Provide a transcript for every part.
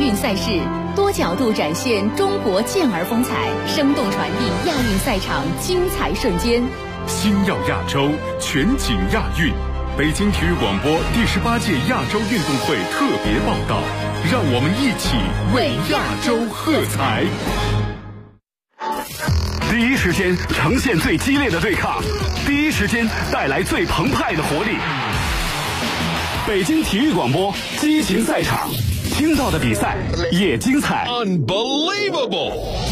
运赛事，多角度展现中国健儿风采，生动传递亚运赛场精彩瞬间。 星耀亚洲，全景亚运。北京体育广播第18届亚洲运动会特别报道，让我们一起为亚洲喝彩。第一时间呈现最激烈的对抗，第一时间带来最澎湃的活力。北京体育广播激情赛场，听到的比赛也精彩。 Unbelievable！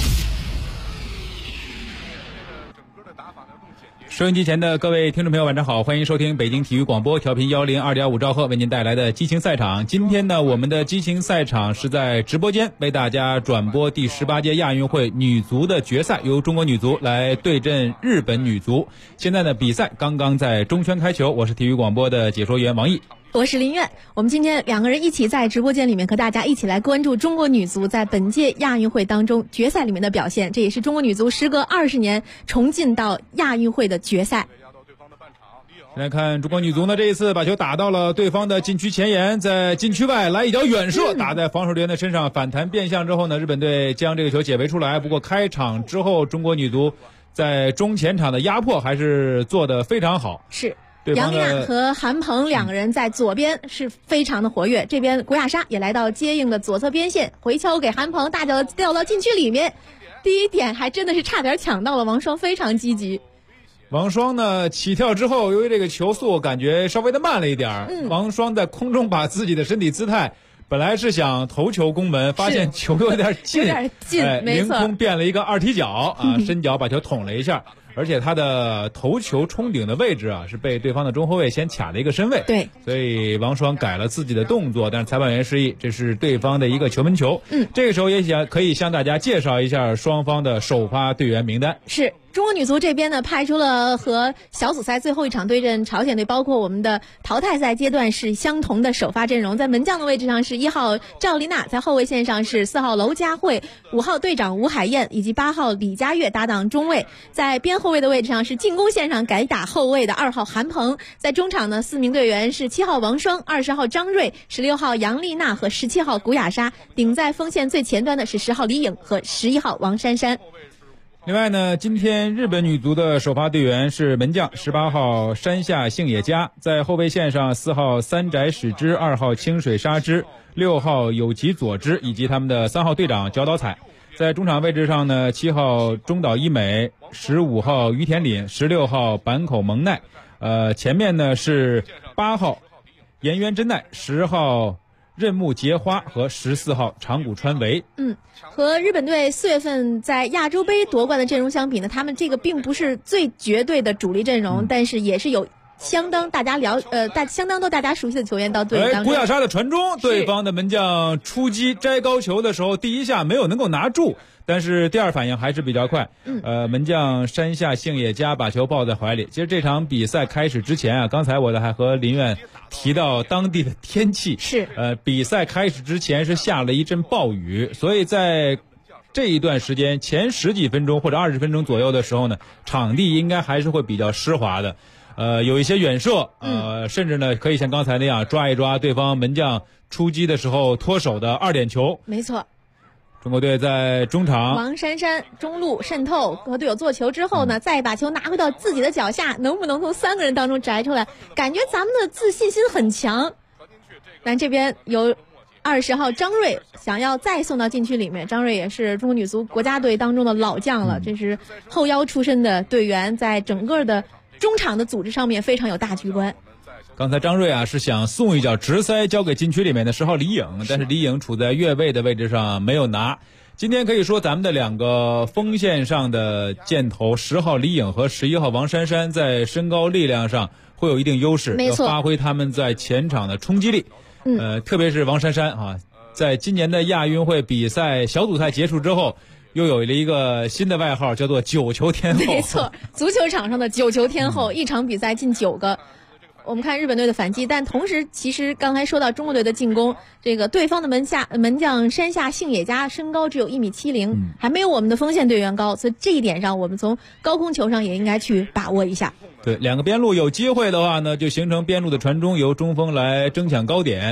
收音机前的各位听众朋友晚上好，欢迎收听北京体育广播调频102.5兆赫为您带来的激情赛场。今天呢，我们的激情赛场是在直播间为大家转播第18届亚运会女足的决赛，由中国女足来对阵日本女足。现在呢，比赛刚刚在中圈开球，我是体育广播的解说员王毅， 我是林苑。我们今天两个人一起在直播间里面和大家一起来关注中国女足在本届亚运会当中决赛里面的表现，这也是中国女足时隔20年重进到亚运会的决赛。 来看中国女足呢，这一次把球打到了对方的禁区前沿，在禁区外来一脚远射，打在防守队员的身上，反弹变向之后呢，日本队将这个球解围出来。不过开场之后，中国女足在中前场的压迫还是做得非常好。 是杨丽娜和韩鹏两个人在左边是非常的活跃，这边古雅莎也来到接应的左侧边线，回敲给韩鹏，大脚掉到禁区里面。第一点还真的是差点抢到了，王霜非常积极。 王霜呢起跳之后，由于这个球速感觉稍微的慢了一点，王霜在空中把自己的身体姿态本来是想头球攻门，发现球有点近，凌空变了一个二踢脚啊，伸脚把球捅了一下。而且他的头球冲顶的位置啊，是被对方的中后卫先卡了一个身位， 对， 所以王霜改了自己的动作，但是裁判员示意这是对方的一个球门球。这个时候也可以向大家介绍一下双方的首发队员名单。 是中国女足这边呢，派出了和小组赛最后一场对阵朝鲜队，包括我们的淘汰赛阶段是相同的首发阵容。在门将的位置上是1号赵丽娜，在后卫线上是4号娄佳慧、5号队长吴海燕以及8号李佳悦搭档中卫。在边后卫的位置上是进攻线上改打后卫的2号韩鹏。在中场呢，4名队员是7号王霜、20号张睿、16号杨丽娜和17号古雅莎。顶在锋线最前端的是10号李颖和11号王珊珊。 另外呢，今天日本女足的首发队员是门将18号山下幸也佳，在后卫线上4号三宅史之、2号清水纱织、6号有吉佐之以及他们的3号队长角岛彩。在中场位置上呢，7号中岛一美、15号于田凛、16号坂口萌奈，前面呢是8号岩渊真奈、10号任木结花和14号长谷川唯。 和日本队4月份在亚洲杯夺冠的阵容相比呢，他们这个并不是最绝对的主力阵容，但是也是有相当多大家熟悉的球员到队伍当中。 古雅莎的传中，对方的门将出击摘高球的时候，第一下没有能够拿住，但是第二反应还是比较快。门将山下幸也佳把球抱在怀里。其实这场比赛开始之前啊，刚才我还和林苑提到当地的天气是比赛开始之前是下了一阵暴雨，所以在这一段时间前10几分钟或者20分钟左右的时候呢，场地应该还是会比较湿滑的。有一些远射，甚至呢可以像刚才那样抓一抓对方门将出击的时候脱手的2点球。 没错。 中国队在中场， 王珊珊中路渗透和队友做球之后呢，再把球拿回到自己的脚下，能不能从3个人当中摘出来？感觉咱们的自信心很强。但这边有20号张睿想要再送到禁区里面，张睿也是中国女足国家队当中的老将了，这是后腰出身的队员，在整个的中场的组织上面非常有大局观。 刚才张睿啊是想送一脚直塞交给禁区里面的10号李颖，但是李颖处在越位的位置上没有拿。今天可以说咱们的2个锋线上的箭头10号李颖和11号王珊珊在身高力量上会有一定优势，要发挥他们在前场的冲击力。特别是王珊珊啊，在今年的亚运会比赛小组赛结束之后，又有了一个新的外号，叫做9球天后。 没错，足球场上的9球天后，一场比赛进9个。我们看日本队的反击，但同时其实刚才说到中国队的进攻，这个对方的门将山下幸也佳身高只有1.70米，还没有我们的锋线队员高，所以这一点上我们从高空球上也应该去把握一下。 对，2个边路有机会的话呢，就形成边路的传中，由中锋来争抢高点。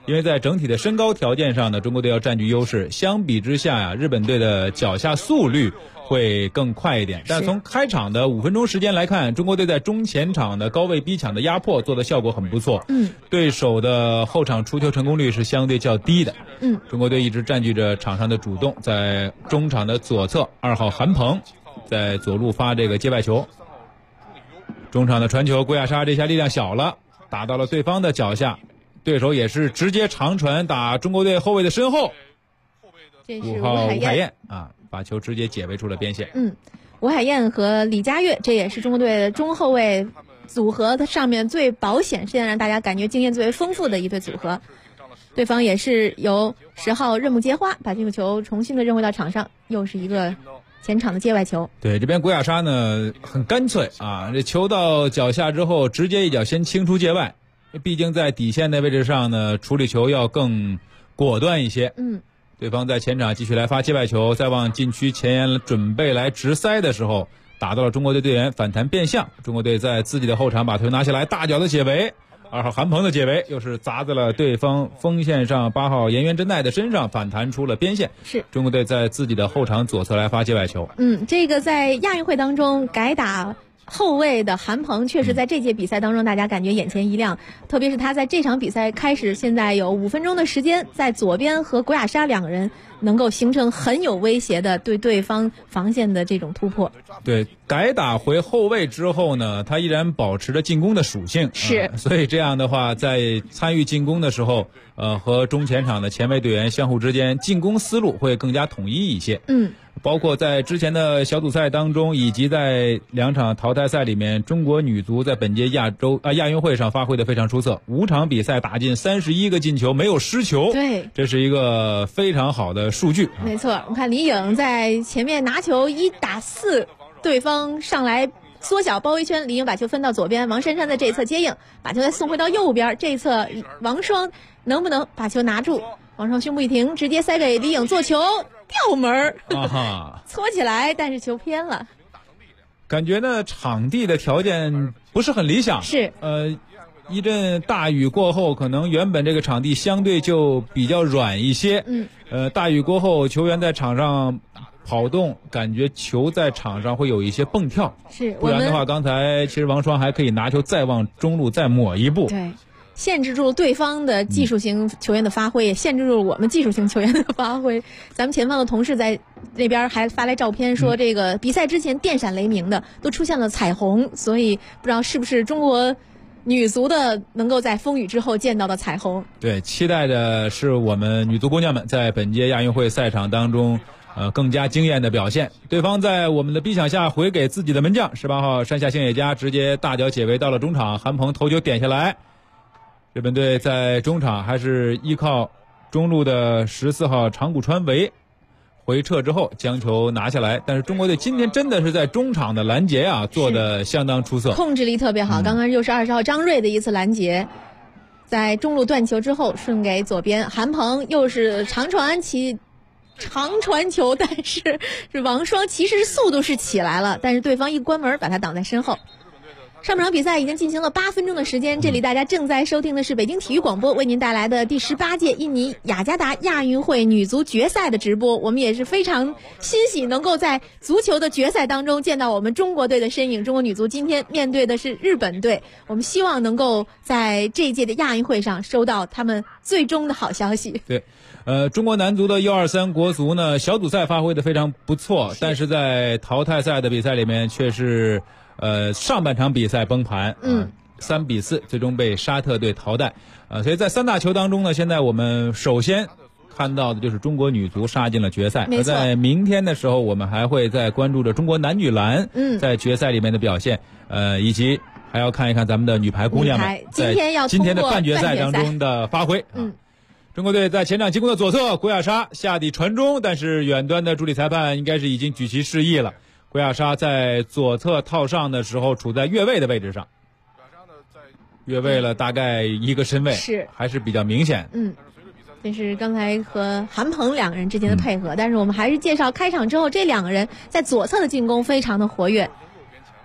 因为在整体的身高条件上呢，中国队要占据优势。相比之下呀，日本队的脚下速率会更快一点。但从开场的5分钟时间来看，中国队在中前场的高位逼抢的压迫做的效果很不错。对手的后场出球成功率是相对较低的。中国队一直占据着场上的主动，在中场的左侧，2号韩鹏在左路发这个接外球，中场的传球，郭亚莎这下力量小了，打到了对方的脚下。对手也是直接长传打中国队后卫的身后， 这是 5号吴海燕啊，把球直接解围出了边线。 吴海燕和李佳悦，这也是中国队的中后卫组合上面最保险，现在让大家感觉经验最为丰富的一对组合。对方也是由10号任木结花把这个球重新的扔回到场上，又是一个前场的界外球。 对，这边郭亚莎呢很干脆啊，这球到脚下之后直接一脚先清出界外。毕竟在底线的位置上呢，处理球要更果断一些。对方在前场继续来发界外球，再往禁区前沿准备来直塞的时候，打到了中国队队员，反弹变向。中国队在自己的后场把球拿下来，大脚的解围，2号韩鹏的解围又是砸在了对方锋线上8号岩原真奈的身上，反弹出了边线。 是中国队在自己的后场左侧来发界外球。 这个在亚运会当中改打后卫的韩鹏确实在这届比赛当中大家感觉眼前一亮，特别是他在这场比赛开始现在有5分钟的时间，在左边和郭亚莎2个人能够形成很有威胁的对对方防线的这种突破。 对，改打回后卫之后呢，他依然保持着进攻的属性， 是所以这样的话在参与进攻的时候和中前场的前卫队员相互之间进攻思路会更加统一一些。包括在之前的小组赛当中，以及在2场淘汰赛里面，中国女足在本届亚运会上发挥的非常出色，5场比赛打进31个进球，没有失球。 对， 这是一个非常好的数据。 没错，我看李颖在前面拿球1打4，对方上来缩小包围圈，李颖把球分到左边，王珊珊在这一侧接应，把球再送回到右边，这一侧王霜能不能把球拿住？王霜胸部一停，直接塞给李颖做球，吊门搓起来，但是球偏了。 感觉呢场地的条件不是很理想， 是一阵大雨过后，可能原本这个场地相对就比较软一些。大雨过后，球员在场上跑动，感觉球在场上会有一些蹦跳。 是， 不然的话，刚才其实王霜还可以拿球再往中路再抹一步。 对。限制住对方的技术型球员的发挥，也限制住我们技术型球员的发挥。咱们前方的同事在那边还发来照片，说这个比赛之前电闪雷鸣的，都出现了彩虹，所以不知道是不是中国女足的能够在风雨之后见到的彩虹。 对，期待的是我们女足姑娘们在本届亚运会赛场当中更加惊艳的表现。对方在我们的逼抢下回给自己的门将18号山下幸也佳直接大脚解围到了中场，韩鹏头球点下来。日本队在中场还是依靠中路的14号长谷川唯回撤之后将球拿下来，但是中国队今天真的是在中场的拦截做得相当出色， 控制力特别好。刚刚又是20号张睿的一次拦截，在中路断球之后顺给左边韩鹏，又是长传球，但是王霜其实速度是起来了，但是对方一关门把他挡在身后。上半场比赛已经进行了8分钟的时间，这里大家正在收听的是北京体育广播为您带来的第18届印尼雅加达亚运会女足决赛的直播。我们也是非常欣喜能够在足球的决赛当中见到我们中国队的身影。中国女足今天面对的是日本队，我们希望能够在这一届的亚运会上收到他们最终的好消息。 对，中国男足的U23国足呢，小组赛发挥的非常不错，但是在淘汰赛的比赛里面却是上半场比赛崩盘，3比4最终被沙特队淘汰。所以在3大球当中呢，现在我们首先看到的就是中国女足杀进了决赛。而在明天的时候，我们还会再关注着中国男女篮在决赛里面的表现，以及还要看一看咱们的女排姑娘们在今天的半决赛当中的发挥。中国队在前场进攻的左侧，郭亚莎下底传中，但是远端的助理裁判应该是已经举旗示意了。郭亚莎在左侧套上的时候处在越位的位置上，越位了大概1个身位， 是还是比较明显。 这是刚才和韩鹏2个人之间的配合，但是我们还是介绍开场之后这2个人在左侧的进攻非常的活跃。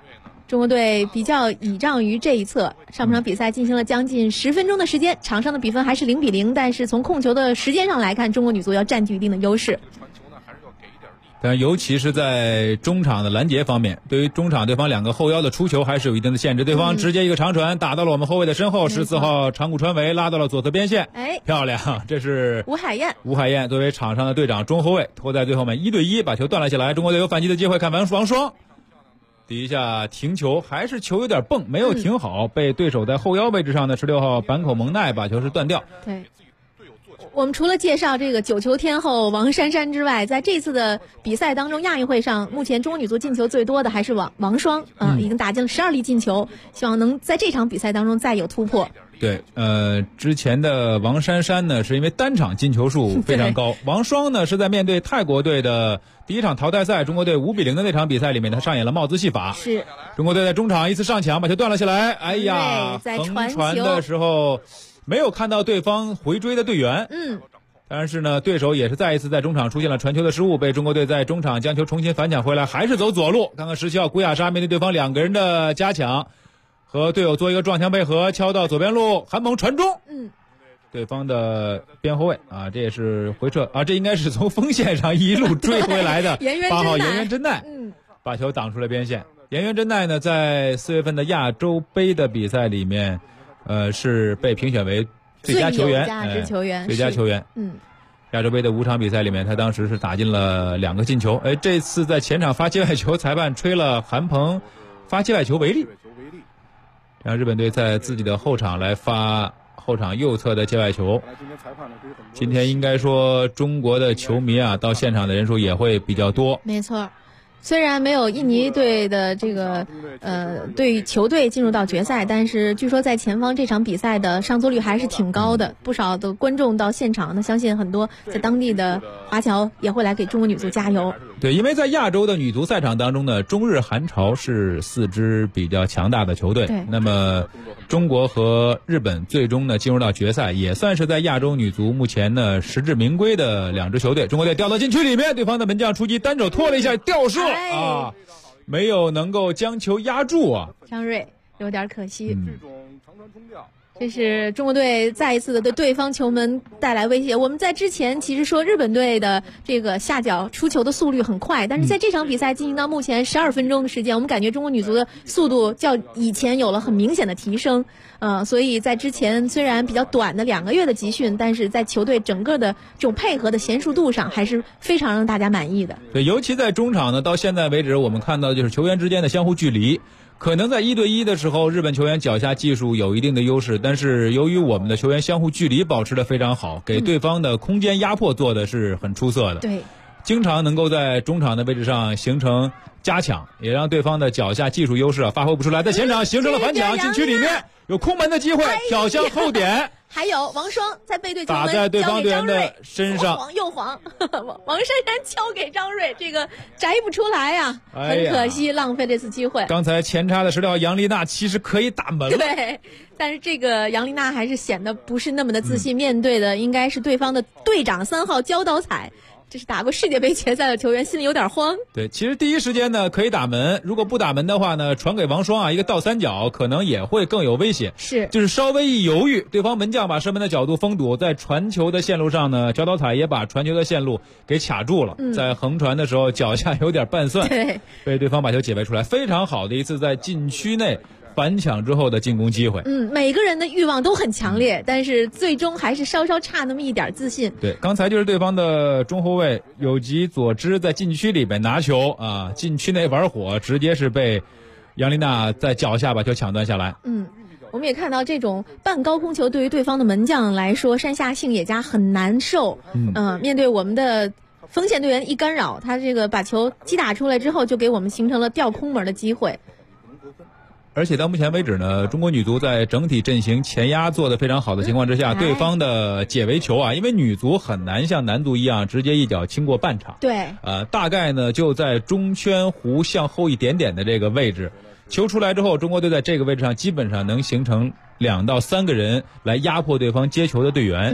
中国队比较倚仗于这一侧，上半场比赛进行了将近10分钟的时间，场上的比分还是0-0，但是从控球的时间上来看，中国女足要占据一定的优势。 但尤其是在中场的拦截方面，对于中场对方2个后腰的出球还是有一定的限制。对方直接一个长传打到了我们后卫的身后，14号长谷川唯拉到了左侧边线，漂亮！这是吴海燕作为场上的队长中后卫，拖在最后面1对1把球断了下来。中国队有反击的机会，看王双底下停球，还是球有点蹦，没有停好，被对手在后腰位置上的16号坂口萌奈把球是断掉。 对。我们除了介绍这个9球天后王珊珊之外，在这次的比赛当中，亚运会上目前中国女足进球最多的还是王霜已经打进了12粒进球，希望能在这场比赛当中再有突破。 对，之前的王珊珊呢，是因为单场进球数非常高，王霜呢是在面对泰国队的第一场淘汰赛中国队5-0的那场比赛里面，他上演了帽子戏法。 是中国队在中场一次上抢把球断了下来，哎呀， 在横传的时候没有看到对方回追的队员，但是呢，对手也是再一次在中场出现了传球的失误，被中国队在中场将球重新反抢回来，还是走左路。刚刚17号古雅莎面对对方2个人的加强，和队友做一个撞墙配合，敲到左边路，韩萌传中，对方的边后卫啊，这也是回撤啊，这应该是从锋线上一路追回来的8号岩原真奈，把球挡出了边线。岩原真奈呢，在4月份的亚洲杯的比赛里面。是被评选为最佳球员，最佳球员。亚洲杯的5场比赛里面，他当时是打进了2个进球。这次在前场发界外球，裁判吹了韩鹏发界外球违例，让日本队在自己的后场来发后场右侧的界外球。今天应该说中国的球迷啊，到现场的人数也会比较多。 没错。虽然没有印尼队的这个对球队进入到决赛，但是据说在前方这场比赛的上座率还是挺高的，不少的观众到现场，那相信很多在当地的华侨也会来给中国女足加油。 对，因为在亚洲的女足赛场当中呢，中日韩朝是4支比较强大的球队，那么中国和日本最终呢进入到决赛，也算是在亚洲女足目前呢实至名归的2支球队。中国队掉到禁区里面，对方的门将出击单手拖了一下吊射啊，没有能够将球压住啊， 张睿有点可惜。这是中国队再一次的对对方球门带来威胁。我们在之前其实说日本队的这个下脚出球的速率很快，但是在这场比赛进行到目前12分钟的时间，我们感觉中国女足的速度较以前有了很明显的提升。所以在之前虽然比较短的2个月的集训，但是在球队整个的这种配合的娴熟度上还是非常让大家满意的。 对，尤其在中场呢，到现在为止我们看到的就是球员之间的相互距离。可能在1对1的时候，日本球员脚下技术有一定的优势，但是由于我们的球员相互距离保持得非常好，给对方的空间压迫做的是很出色的。 对， 经常能够在中场的位置上形成加强，也让对方的脚下技术优势发挥不出来，在前场形成了反抢，禁区里面有空门的机会，挑向后点。 还有王霜在背对球门打在对方队员的身上， 右晃王珊珊敲给张睿，这个摘不出来呀，很可惜，浪费这次机会。 刚才前插的16号杨丽娜其实可以打门了， 对，但是这个杨丽娜还是显得不是那么的自信，面对的应该是对方的队长3号焦岛彩。这是打过世界杯决赛的球员，心里有点慌。 对，其实第一时间呢可以打门，如果不打门的话呢，传给王霜啊，一个倒三角可能也会更有威胁。 是， 就是稍微一犹豫，对方门将把射门的角度封堵，在传球的线路上呢，焦岛彩也把传球的线路给卡住了，在横传的时候脚下有点半算， 对， 被对方把球解围出来，非常好的一次在禁区内反抢之后的进攻机会。 每个人的欲望都很强烈，但是最终还是稍稍差那么一点自信。 对，刚才就是对方的中后卫有吉佐之在禁区里边拿球啊，禁区内玩火，直接是被杨丽娜在脚下把球抢断下来。 我们也看到这种半高空球对于对方的门将来说，山下幸也加很难受。面对我们的锋线队员一干扰，他这个把球击打出来之后，就给我们形成了吊空门的机会。 而且到目前为止呢，中国女足在整体阵型前压做得非常好的情况之下，对方的解围球啊，因为女足很难像男足一样直接一脚清过半场。 对， 大概呢就在中圈弧向后一点点的这个位置，球出来之后，中国队在这个位置上基本上能形成2到3个人来压迫对方接球的队员。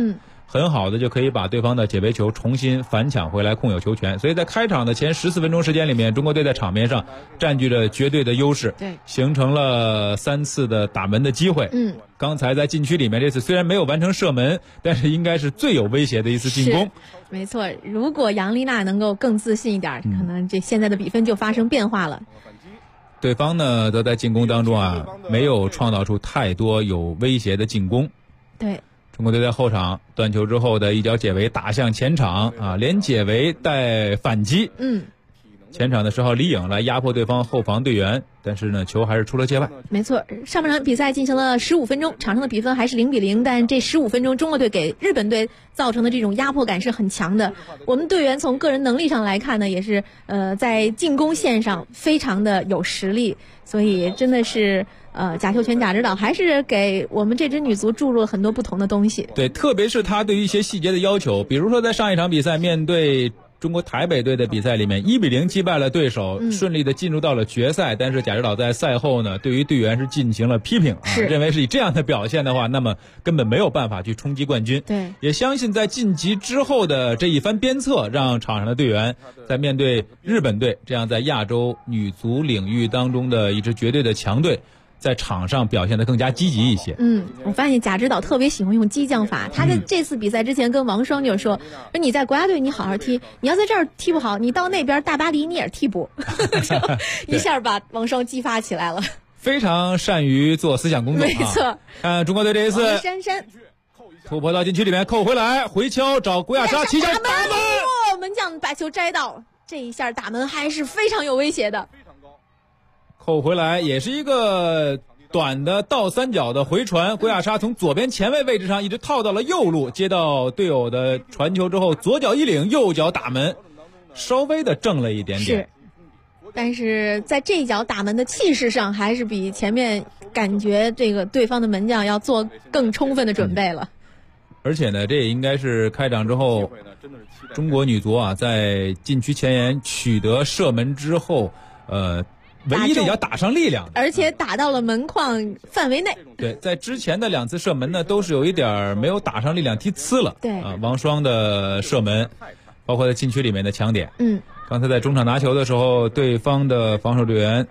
很好的就可以把对方的解围球重新反抢回来，控有球权。所以在开场的前14分钟时间里面，中国队在场面上占据着绝对的优势， 对， 形成了3次的打门的机会。刚才在禁区里面，这次虽然没有完成射门，但是应该是最有威胁的一次进攻。 没错，如果杨丽娜能够更自信一点，可能这现在的比分就发生变化了。 对方呢，则在进攻当中啊，没有创造出太多有威胁的进攻。 对。 中国队在后场断球之后的一脚解围打向前场啊，连解围带反击。前场的10号李颖来压迫对方后防队员，但是呢，球还是出了界外。 没错，上半场比赛进行了15分钟，场上的比分还是0-0，但这15分钟中国队给日本队造成的这种压迫感是很强的。我们队员从个人能力上来看呢，也是在进攻线上非常的有实力，所以真的是贾秀全贾指导还是给我们这支女足注入了很多不同的东西。 对，特别是他对于一些细节的要求，比如说在上一场比赛面对中国台北队的比赛里面1-0击败了对手，顺利的进入到了决赛。但是贾指导在赛后呢，对于队员是进行了批评，认为是以这样的表现的话，那么根本没有办法去冲击冠军。 对， 也相信在晋级之后的这一番鞭策，让场上的队员在面对日本队这样在亚洲女足领域当中的一支绝对的强队，在场上表现得更加积极一些。 我发现贾指导特别喜欢用激将法。他在这次比赛之前跟王霜就说你在国家队你好好踢，你要在这儿踢不好，你到那边大巴黎你也替补。一下把王霜激发起来了。 非常善于做思想工作。 没错。 看中国队这一次王珊珊突破到禁区里面扣回来，回敲找古雅莎起脚打门， 门将把球摘到，这一下打门还是非常有威胁的。 扣回来也是一个短的倒三角的回传，古雅莎从左边前卫位置上一直套到了右路，接到队友的传球之后，左脚一领，右脚打门，稍微的正了一点点。 是，但是在这一脚打门的气势上，还是比前面感觉这个对方的门将要做更充分的准备了。 而且呢，这也应该是开场之后，中国女足啊，在禁区前沿取得射门之后，唯一的一脚打上力量， 而且打到了门框范围内。 对，在之前的2次射门呢，都是有一点没有打上力量，踢呲了。 对王霜的射门，包括在禁区里面的抢点。刚才在中场拿球的时候，对方的防守队员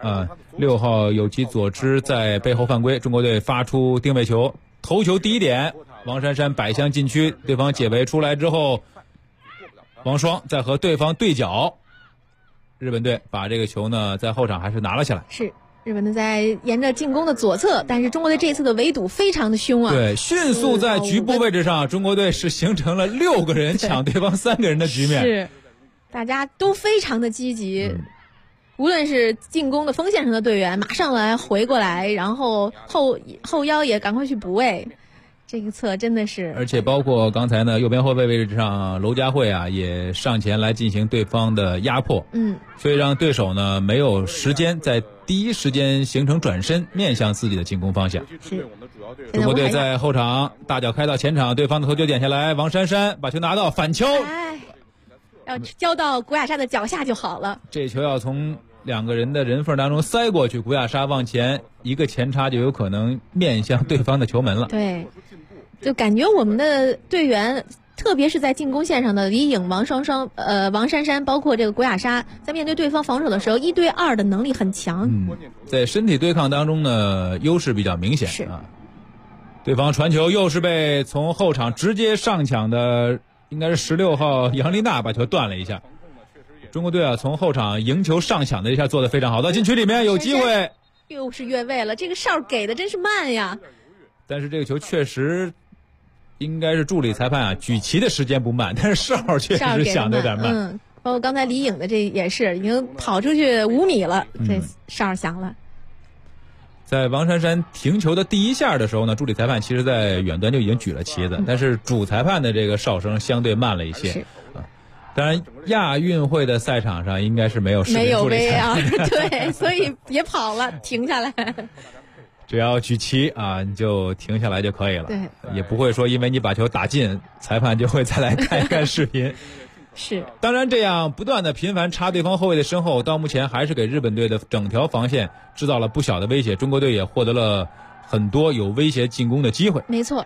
6号有其佐之在背后犯规，中国队发出定位球，头球第一点，王珊珊摆向禁区，对方解围出来之后，王霜在和对方对角。日本队把这个球呢在后场还是拿了下来。 是，日本队在沿着进攻的左侧，但是中国队这次的围堵非常的凶啊。 对，迅速在局部位置上，中国队是形成了6个人抢对方3个人的局面。 是，大家都非常的积极。无论是进攻的锋线上的队员马上来回过来，然后后腰也赶快去补位。这一侧真的是， 而且包括刚才呢右边后卫位置上娄佳慧啊也上前来进行对方的压迫，所以让对手呢没有时间在第一时间形成转身面向自己的进攻方向。 是， 中国队在后场大脚开到前场，对方的头球点下来，王珊珊把球拿到反敲， 要交到古雅莎的脚下就好了。 这球要从2个人的人缝当中塞过去，古雅莎往前一个前插就有可能面向对方的球门了。 对，就感觉我们的队员，特别是在进攻线上的李颖、王珊珊，包括这个古雅莎，在面对对方防守的时候，1对2的能力很强。 在身体对抗当中呢，优势比较明显。 是啊，对方传球又是被从后场直接上抢的，应该是16号杨丽娜把球断了一下。中国队啊，从后场赢球上抢的一下做得非常好，到禁区里面有机会， 又是越位了，这个哨给的真是慢呀。 但是这个球确实应该是助理裁判啊举旗的时间不慢，但是哨确实响得有点慢。 包括刚才李颖的这也是已经跑出去5米了，这哨响了。 在王珊珊停球的第一下的时候呢，助理裁判其实在远端就已经举了旗子，但是主裁判的这个哨声相对慢了一些。当然，亚运会的赛场上应该是没有视频助理裁判， 对，所以别跑了，停下来。 只要举旗啊，你就停下来就可以了。 对， 也不会说因为你把球打进，裁判就会再来看一看视频。 是， 当然这样不断的频繁插对方后卫的身后，到目前还是给日本队的整条防线制造了不小的威胁。中国队也获得了很多有威胁进攻的机会。 没错。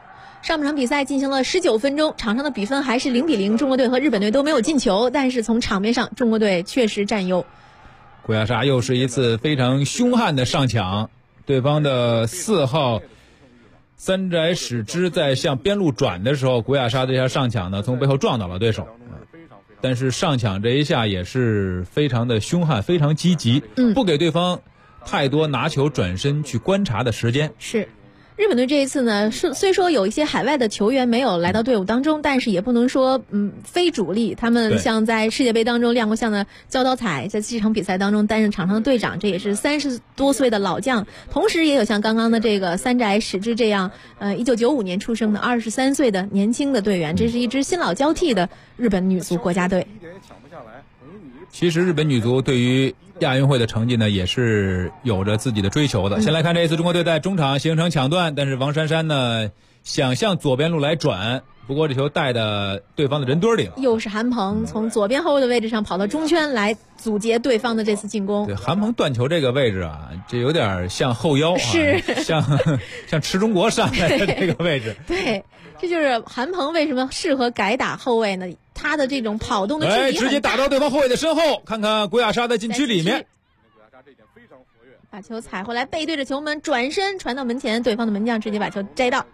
上半场比赛进行了19分钟，场上的比分还是0-0，中国队和日本队都没有进球，但是从场面上，中国队确实占优。 古亚莎又是一次非常凶悍的上抢，对方的4号三宅史之在向边路转的时候，古亚莎这下上抢呢，从背后撞倒了对手。但是上抢这一下也是非常的凶悍，非常积极，不给对方太多拿球转身去观察的时间。 是。日本队这一次呢，虽说有一些海外的球员没有来到队伍当中，但是也不能说非主力。他们像在世界杯当中亮过相的焦岛彩，在这场比赛当中担任场上的队长，这也是30多岁的老将。同时也有像刚刚的这个三宅史之这样1995年出生的23岁的年轻的队员，这是一支新老交替的日本女足国家队。 其实日本女足对于亚运会的成绩呢，也是有着自己的追求的。先来看这一次中国队在中场形成抢断，但是王珊珊呢想向左边路来转，不过这球带的对方的人堆里了。又是韩鹏从左边后卫的位置上跑到中圈来阻截对方的这次进攻。 对，韩鹏断球这个位置啊，这有点像后腰， 是像池中国上来的这个位置。 对，这就是韩鹏为什么适合改打后卫呢？他的这种跑动的距离很大， 直接打到对方后卫的身后。看看古亚莎在禁区里面， 把球踩回来，背对着球门转身传到门前，对方的门将直接把球摘到。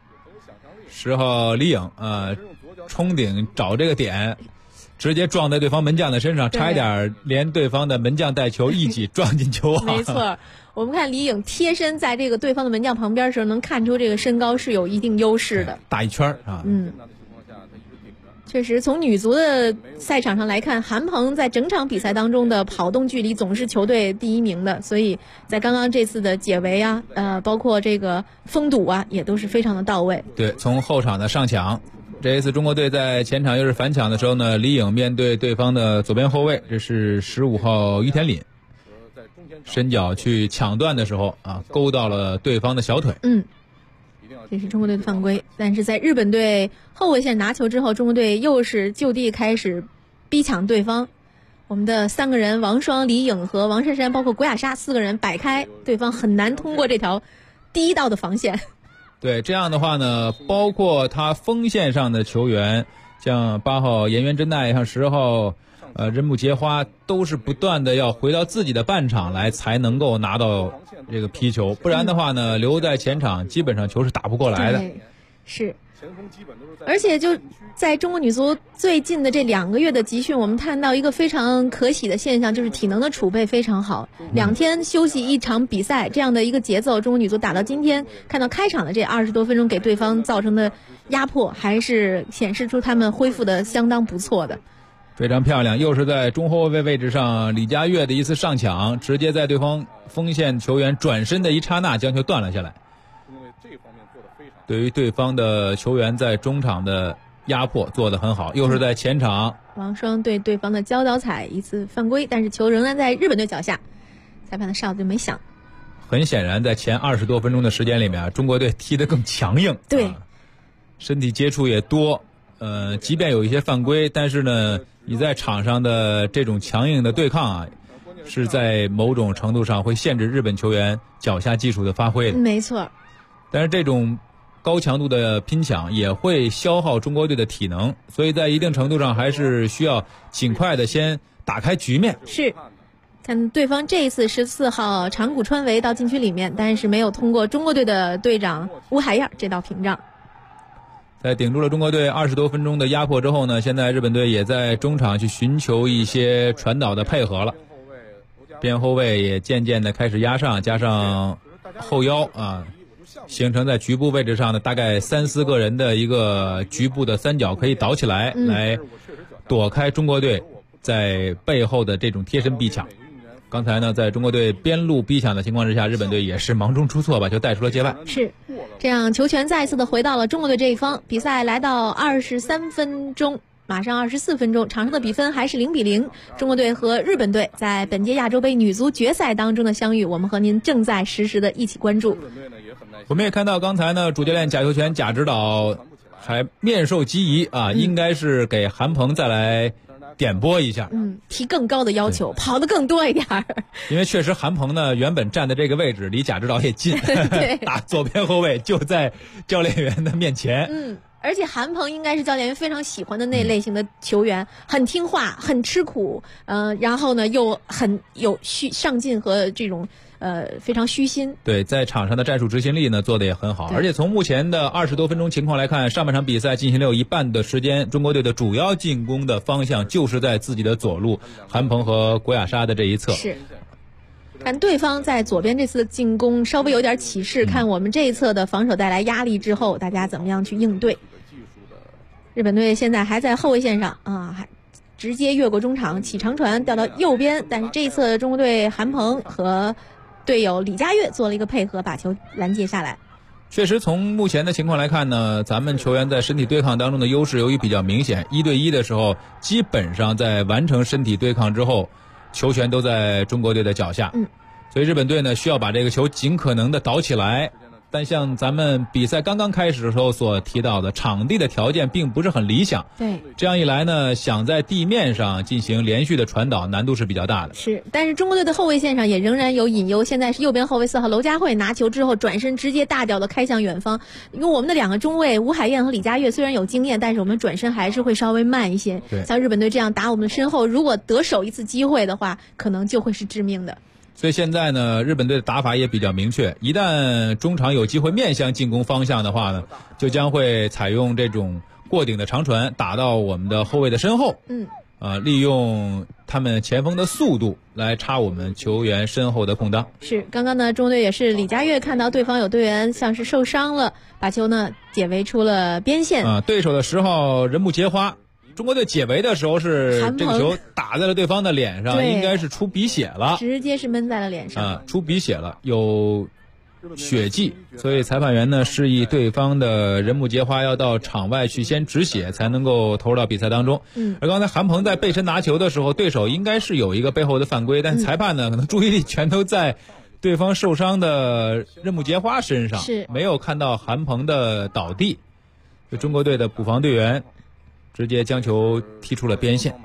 10号李颖冲顶找这个点，直接撞在对方门将的身上，差一点连对方的门将带球一起撞进球网。 没错，我们看李颖贴身在这个对方的门将旁边的时候，能看出这个身高是有一定优势的， 大一圈啊。 确实，从女足的赛场上来看，韩鹏在整场比赛当中的跑动距离总是球队第1名的，所以在刚刚这次的解围啊，包括这个封堵啊，也都是非常的到位。 对，从后场的上抢，这一次中国队在前场又是反抢的时候呢，李颖面对对方的左边后卫，这是15号于田凛，伸脚去抢断的时候啊，勾到了对方的小腿。 这是中国队的犯规，但是在日本队后卫线拿球之后，中国队又是就地开始逼抢对方。我们的3个人王霜、李颖和王珊珊，包括古亚莎4个人摆开，对方很难通过这条第1道的防线。 对，这样的话呢，包括他锋线上的球员，像8号岩原真奈，像10号人木结花，都是不断的要回到自己的半场来，才能够拿到这个皮球，不然的话呢，留在前场基本上球是打不过来的。 是，而且就在中国女足最近的这2个月的集训，我们看到一个非常可喜的现象，就是体能的储备非常好。2天休息1场比赛这样的一个节奏，中国女足打到今天，看到开场的这20多分钟给对方造成的压迫，还是显示出他们恢复的相当不错的。 非常漂亮，又是在中后卫位置上李佳悦的一次上抢，直接在对方锋线球员转身的一刹那将球断了下来。对于对方的球员在中场的压迫做得很好，又是在前场。 王霜对对方的焦岛彩一次犯规，但是球仍然在日本队脚下，裁判的哨子就没响。 很显然，在前20多分钟的时间里面，中国队踢得更强硬， 对， 身体接触也多。即便有一些犯规，但是呢，你在场上的这种强硬的对抗啊，是在某种程度上会限制日本球员脚下技术的发挥的。 没错。 但是这种高强度的拼抢也会消耗中国队的体能，所以在一定程度上还是需要尽快的先打开局面。 是。看对方这一次14号长谷川唯到禁区里面，但是没有通过中国队的队长吴海燕这道屏障。 在顶住了中国队20多分钟的压迫之后呢，现在日本队也在中场去寻求一些传导的配合了，边后卫也渐渐的开始压上，加上后腰啊，形成在局部位置上的大概3-4个人的一个局部的三角可以倒起来，来躲开中国队在背后的这种贴身逼抢。刚才呢，在中国队边路逼抢的情况之下，日本队也是忙中出错，把球带出了界外。 是，这样球权再次的回到了中国队这一方。比赛来到23分钟，马上24分钟，场上的比分还是0-0。中国队和日本队在本届亚洲杯女足决赛当中的相遇，我们和您正在实时的一起关注。 我们也看到刚才呢，主教练贾秀全贾指导还面授机宜啊，应该是给韩鹏再来点拨一下， 提更高的要求，跑得更多一点儿。 因为确实韩鹏呢原本站的这个位置离贾指导也近，打左边后卫就在教练员的面前。 而且韩鹏应该是教练员非常喜欢的那类型的球员，很听话，很吃苦，然后呢又很有上进和这种非常虚心。 对，在场上的战术执行力呢做得也很好，而且从目前的20多分钟情况来看，上半场比赛进行了有一半的时间，中国队的主要进攻的方向就是在自己的左路，韩鹏和郭亚莎的这一侧。 是。看对方在左边这次的进攻稍微有点起势，看我们这一侧的防守带来压力之后，大家怎么样去应对。日本队现在还在后卫线上还直接越过中场起长传调到右边，但是这一侧中国队韩鹏和队友李佳悦做了一个配合，把球拦截下来。 确实从目前的情况来看呢，咱们球员在身体对抗当中的优势由于比较明显，1对1的时候基本上在完成身体对抗之后，球权都在中国队的脚下，所以日本队呢需要把这个球尽可能的倒起来。但像咱们比赛刚刚开始的时候所提到的，场地的条件并不是很理想。 对， 这样一来呢，想在地面上进行连续的传导，难度是比较大的。 是，但是中国队的后卫线上也仍然有隐忧。现在是右边后卫4号娄佳慧拿球之后转身直接大脚的开向远方。因为我们的2个中卫吴海燕和李佳悦虽然有经验，但是我们转身还是会稍微慢一些。 对， 像日本队这样打我们的身后，如果得手一次机会的话，可能就会是致命的。 所以现在呢，日本队的打法也比较明确，一旦中场有机会面向进攻方向的话呢，就将会采用这种过顶的长传打到我们的后卫的身后，利用他们前锋的速度来插我们球员身后的空当。 是，刚刚呢，中国队也是李佳悦看到对方有队员像是受伤了，把球呢解围出了边线。 对手的10号人木结花。中国队解围的时候是这个球打在了对方的脸上，应该是出鼻血了， 直接是闷在了脸上， 出鼻血了，有血迹，所以裁判员呢示意对方的人木结花要到场外去先止血，才能够投入到比赛当中。而刚才韩鹏在背身拿球的时候，对手应该是有一个背后的犯规，但裁判呢可能注意力全都在对方受伤的人木结花身上，没有看到韩鹏的倒地，就中国队的补防队员直接将球踢出了边线。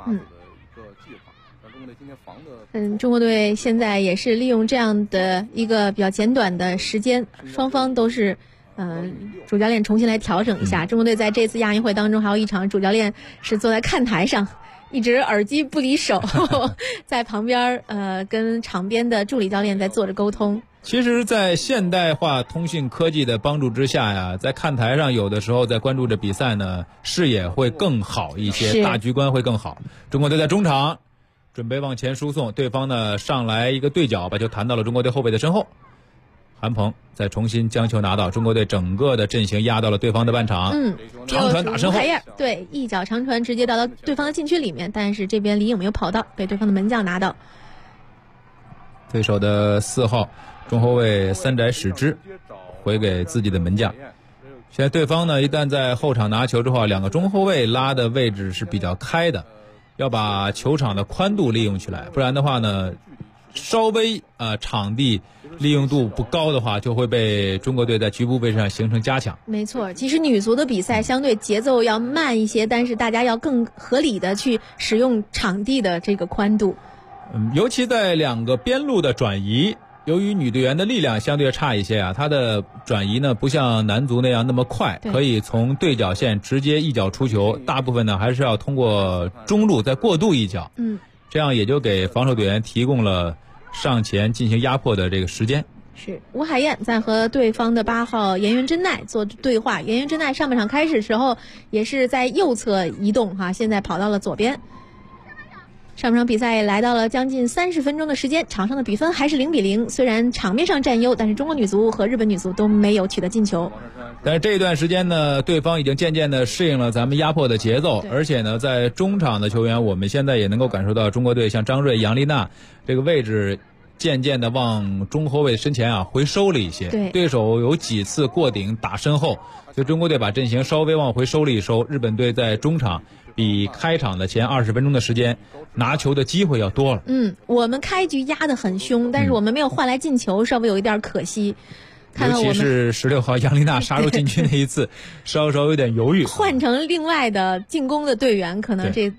中国队现在也是利用这样的一个比较简短的时间，双方都是主教练重新来调整一下。中国队在这次亚运会当中还有一场主教练是坐在看台上，一直耳机不离手在旁边跟场边的助理教练在做着沟通。 其实在现代化通讯科技的帮助之下呀，在看台上有的时候在关注着比赛呢，视野会更好一些，大局观会更好。中国队在中场准备往前输送，对方呢上来一个对角，把球弹到了中国队后卫的身后。韩鹏再重新将球拿到，中国队整个的阵型压到了对方的半场。长传打身后， 对，一脚长传直接到对方的禁区里面，但是这边李颖没有跑到，被对方的门将拿到。 对手的4号中后卫三宅史之回给自己的门将。现在对方呢一旦在后场拿球之后，2个中后卫拉的位置是比较开的，要把球场的宽度利用起来，不然的话呢稍微场地利用度不高的话，就会被中国队在局部位置上形成加强。 没错，其实女足的比赛相对节奏要慢一些，但是大家要更合理的去使用场地的这个宽度。 尤其在2个边路的转移，由于女队员的力量相对差一些啊，她的转移呢不像男足那样那么快，可以从对角线直接一脚出球，大部分呢还是要通过中路再过渡一脚。这样也就给防守队员提供了上前进行压迫的这个时间。 是吴海燕在和对方的8号岩原真奈做对话，岩原真奈上半场开始的时候也是在右侧移动现在跑到了左边。上半场比赛来到了将近30分钟的时间，场上的比分还是0-0。虽然场面上占优，但是中国女足和日本女足都没有取得进球。 但是这一段时间呢，对方已经渐渐的适应了咱们压迫的节奏，而且呢，在中场的球员，我们现在也能够感受到中国队像张睿、杨丽娜这个位置渐渐的往中后卫身前回收了一些。对手有几次过顶打身后，所以中国队把阵型稍微往回收了一收。日本队在中场比开场的前20分钟的时间拿球的机会要多了。 我们开局压得很凶，但是我们没有换来进球，稍微有一点可惜。 尤其是16号杨丽娜杀入禁区那一次稍稍有点犹豫， 换成另外的进攻的队员可能这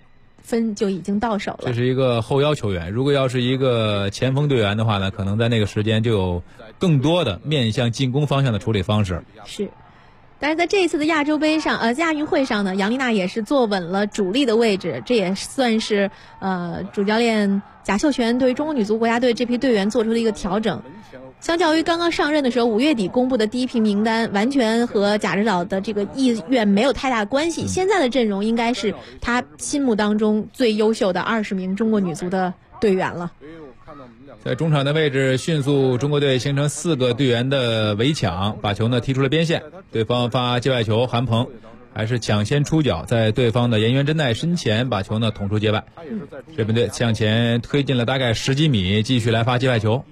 分就已经到手了。 这是一个后腰球员，如果要是一个前锋队员的话呢，可能在那个时间就有更多的面向进攻方向的处理方式。 是。但是在这一次的亚洲杯上，亚运会上呢，杨丽娜也是坐稳了主力的位置，这也算是主教练贾秀全对中国女足国家队这批队员做出的一个调整。相较于刚刚上任的时候5月底公布的第一批名单，完全和贾指导的这个意愿没有太大关系。现在的阵容应该是他心目当中最优秀的20名中国女足的队员了。 在中场的位置，迅速中国队形成4个队员的围抢，把球呢踢出了边线，对方发界外球，韩鹏还是抢先出脚，在对方的岩原真奈身前把球呢捅出界外。日本队向前推进了大概10几米，继续来发界外球。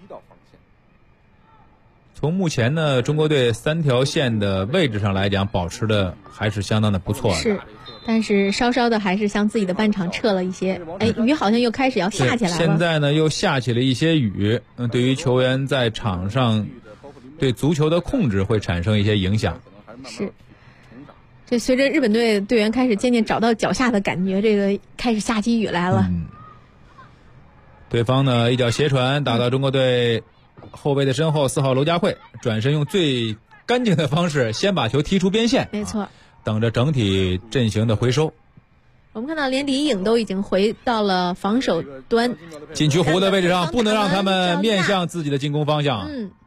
从目前呢中国队3条线的位置上来讲，保持的还是相当的不错的。 是，但是稍稍的还是向自己的半场撤了一些。雨好像又开始要下起来了。 现在呢又下起了一些雨，对于球员在场上对足球的控制会产生一些影响。 是，这随着日本队队员开始渐渐找到脚下的感觉，这个开始下起雨来了。 对方呢一脚斜传打到中国队后卫的身后，4号娄佳慧转身用最干净的方式先把球踢出边线， 没错， 等着整体阵型的回收。 我们看到连李颖都已经回到了防守端， 禁区弧的位置上，不能让他们面向自己的进攻方向。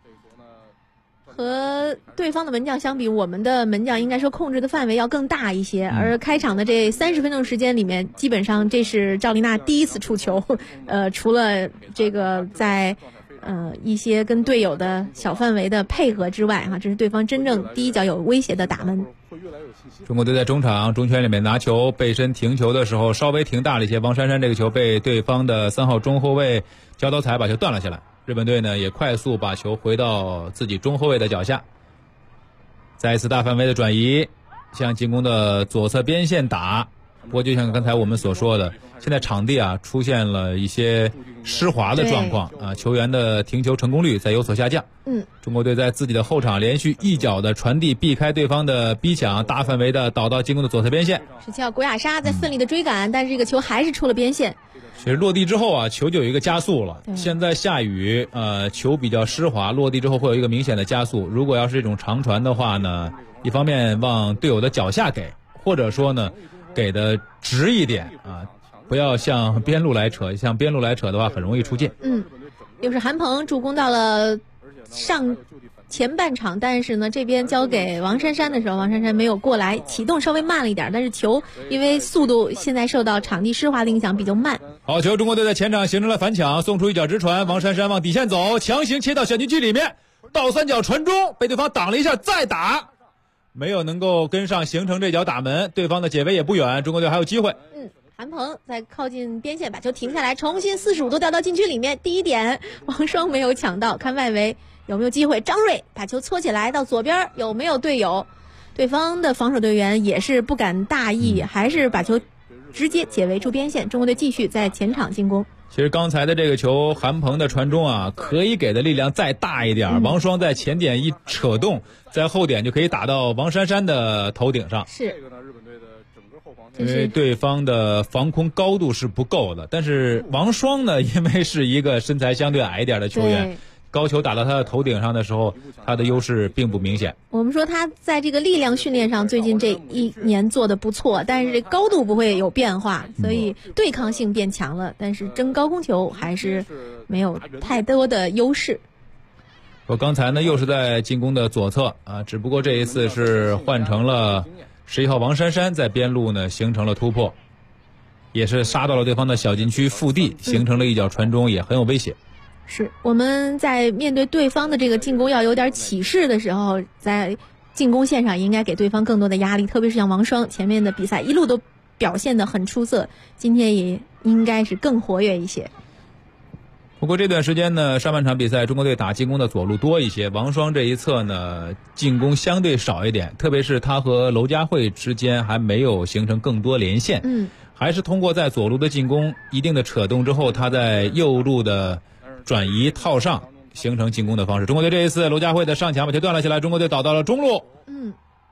和对方的门将相比，我们的门将应该说控制的范围要更大一些。而开场的这30分钟时间里面，基本上这是赵丽娜第一次触球，除了这个在一些跟队友的小范围的配合之外，这是对方真正第一脚有威胁的打门。 中国队在中场中圈里面拿球背身停球的时候稍微停大了一些，王珊珊这个球被对方的3号中后卫焦刀彩把球断了下来。日本队呢也快速把球回到自己中后卫的脚下，再一次大范围的转移向进攻的左侧边线打。不过就像刚才我们所说的，现在场地出现了一些湿滑的状况球员的停球成功率在有所下降。中国队在自己的后场连续一脚的传递，避开对方的逼抢，大范围的导到进攻的左侧边线。 17号古雅莎在奋力的追赶，但是这个球还是出了边线。 其实落地之后球就有一个加速了。现在下雨球比较湿滑，落地之后会有一个明显的加速。如果要是这种长传的话呢，一方面往队友的脚下给，或者说呢给的直一点不要向边路来扯，向边路来扯的话很容易出界。 又是韩鹏助攻到了前半场，但是呢这边交给王珊珊的时候，王珊珊没有过来，启动稍微慢了一点，但是球因为速度现在受到场地湿滑的影响比较慢。 好球，中国队在前场形成了反抢，送出一脚直传，王珊珊往底线走，强行切到小禁区里面，倒3脚传中，被对方挡了一下再打，没有能够跟上形成这脚打门，对方的解围也不远，中国队还有机会。 韩鹏在靠近边线把球停下来，重新45度掉到禁区里面，第一点王霜没有抢到，看外围有没有机会，张睿把球搓起来到左边，有没有队友？对方的防守队员也是不敢大意，还是把球直接解围出边线，中国队继续在前场进攻。 其实刚才的这个球，韩鹏的传中可以给的力量再大一点，王霜在前点一扯动，在后点就可以打到王珊珊的头顶上。 是因为对方的防空高度是不够的，但是王霜呢，因为是一个身材相对矮一点的球员，高球打到他的头顶上的时候，他的优势并不明显。 我们说他在这个力量训练上最近这1年做得不错，但是这高度不会有变化，所以对抗性变强了，但是争高空球还是没有太多的优势。 我刚才呢又是在进攻的左侧只不过这一次是换成了11号王珊珊在边路呢形成了突破，也是杀到了对方的小禁区腹地，形成了一脚传中，也很有威胁。 是我们在面对对方的这个进攻要有点起势的时候，在进攻线上应该给对方更多的压力，特别是像王霜前面的比赛一路都表现得很出色，今天也应该是更活跃一些。 不过这段时间呢，上半场比赛中国队打进攻的左路多一些，王霜这一侧呢进攻相对少一点，特别是他和娄佳慧之间还没有形成更多连线，还是通过在左路的进攻一定的扯动之后，他在右路的转移套上形成进攻的方式。中国队这一次娄佳慧的上抢把球断了下来，中国队倒到了中路，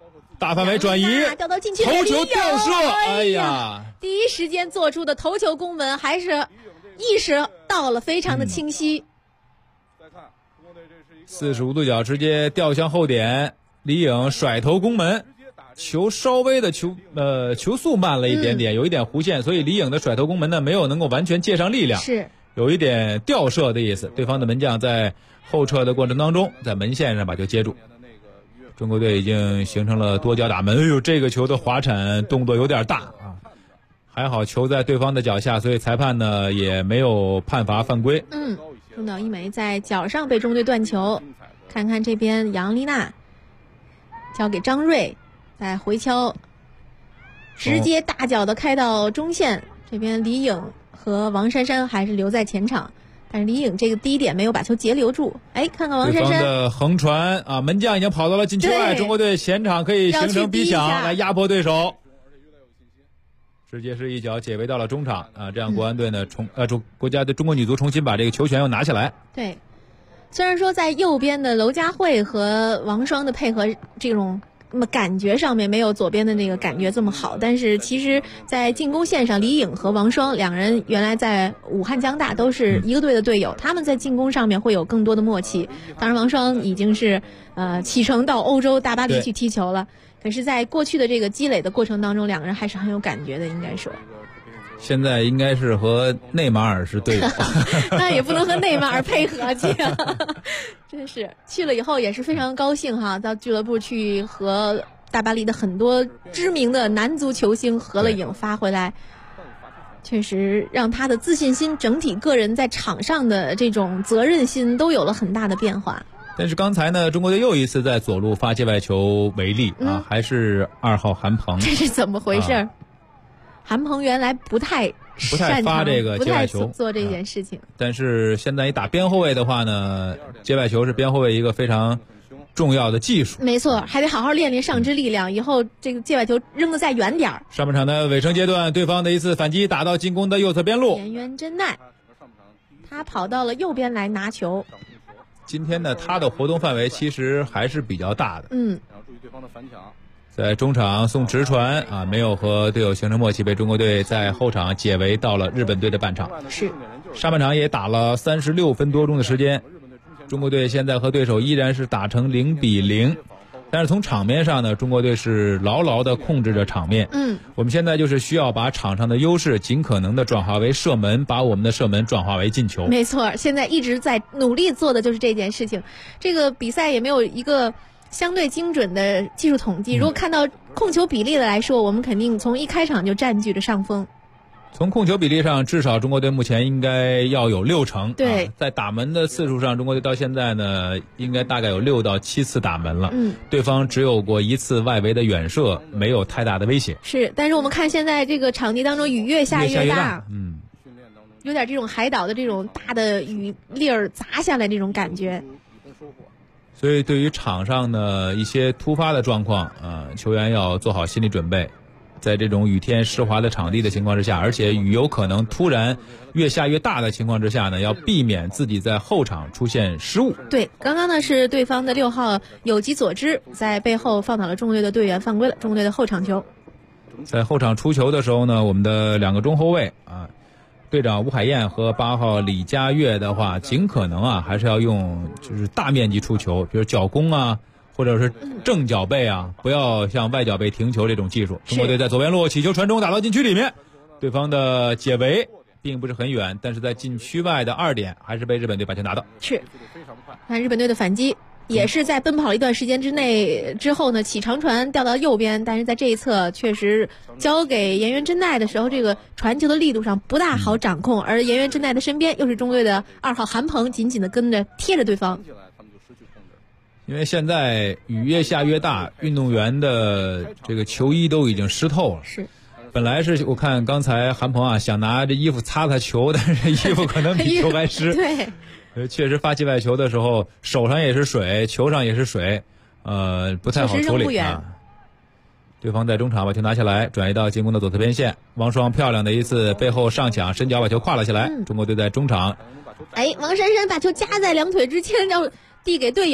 大范围转移， 掉到禁区， 头球吊射， 哎呀，第一时间做出的头球攻门，还是意识到了，非常的清晰。 45度角直接吊向后点，李颖甩头攻门，球稍微的球速慢了一点点，有一点弧线，所以李颖的甩头攻门呢没有能够完全借上力量， 是有一点吊射的意思。对方的门将在后撤的过程当中，在门线上把球接住。中国队已经形成了多脚打门，哎呦，这个球的滑铲动作有点大啊！还好球在对方的脚下，所以裁判呢也没有判罚犯规。 中岛一梅在脚上被中队断球，看看这边杨丽娜交给张睿，再回敲，直接大脚的开到中线。这边李颖和王珊珊还是留在前场。但是李颖这个低点没有把球截留住，哎，看看王珊珊对方的横传啊，门将已经跑到了禁区外，中国队前场可以形成逼抢来压迫对手，直接是一脚解围到了中场啊，这样国安队呢国家的中国女足重新把这个球权又拿下来。 对，虽然说在右边的娄佳慧和王霜的配合这种感觉上面没有左边的那个感觉这么好，但是其实在进攻线上，李颖和王霜两人原来在武汉江大都是一个队的队友，他们在进攻上面会有更多的默契。当然王霜已经是启程到欧洲大巴黎去踢球了，可是在过去的这个积累的过程当中，两个人还是很有感觉的，应该说现在应该是和内马尔是队友那也不能和内马尔配合去真是去了以后也是非常高兴哈，到俱乐部去和大巴黎的很多知名的男足球星合了影，发回来确实让他的自信心，整体个人在场上的这种责任心都有了很大的变化。 但是刚才呢，中国队又一次在左路发界外球为例啊，还是2号韩鹏， 这是怎么回事？韩鹏原来不太发这个界外球， 做这件事情。 但是现在一打边后卫的话呢，界外球是边后卫一个非常重要的技术。 没错，还得好好练练上肢力量，以后这个界外球扔得再远点儿。 上半场的尾声阶段，对方的一次反击打到进攻的右侧边路， 严元真奈，他跑到了右边来拿球。 今天呢，他的活动范围其实还是比较大的。 然后注意对方的反抢。 在中场送直传啊，没有和队友形成默契，被中国队在后场解围到了日本队的半场。 是， 上半场也打了36分多钟的时间，中国队现在和对手依然是打成0-0，但是从场面上呢，中国队是牢牢的控制着场面。我们现在就是需要把场上的优势尽可能的转化为射门，把我们的射门转化为进球。 没错，现在一直在努力做的就是这件事情。这个比赛也没有一个相对精准的技术统计，如果看到控球比例的来说，我们肯定从一开场就占据着上风。 从控球比例上，至少中国队目前应该要有60%。 对， 在打门的次数上，中国队到现在呢，应该大概有6到7次打门了。对方只有过1次外围的远射，没有太大的威胁。 是，但是我们看现在这个场地当中雨越下越大，有点这种海岛的这种大的雨粒儿砸下来这种感觉。 所以对于场上的一些突发的状况球员要做好心理准备，在这种雨天湿滑的场地的情况之下，而且雨有可能突然越下越大的情况之下呢，要避免自己在后场出现失误。 对，刚刚呢是对方的6号有吉佐之在背后放倒了中国队的队员，犯规了，中国队的后场球。 在后场出球的时候呢，我们的2个中后卫队长吴海燕和8号李佳悦的话，尽可能还是要用就是大面积出球，比如脚攻或者是正脚背不要像外脚背停球这种技术。中国队在左边路起球传中打到禁区里面，对方的解围并不是很远，但是在禁区外的2点还是被日本队把球拿到。 是，看日本队的反击也是在奔跑了一段时间之后呢，起长传掉到右边，但是在这一侧确实交给岩原真奈的时候，这个传球的力度上不大好掌控，而岩原真奈的身边又是中国队的2号韩鹏，紧紧的跟着贴着对方。 因为现在雨越下越大，运动员的这个球衣都已经湿透了。 是， 本来是我看刚才韩鹏想拿这衣服擦擦球，但是衣服可能比球还湿。 对。 确实发界外球的时候，手上也是水，球上也是水，不太好处理对方在中场把球拿下来，转移到进攻的左侧边线，王霜漂亮的一次背后上抢，伸脚把球跨了起来。中国队在中场， 王珊珊把球夹在2腿之间，要递给队友，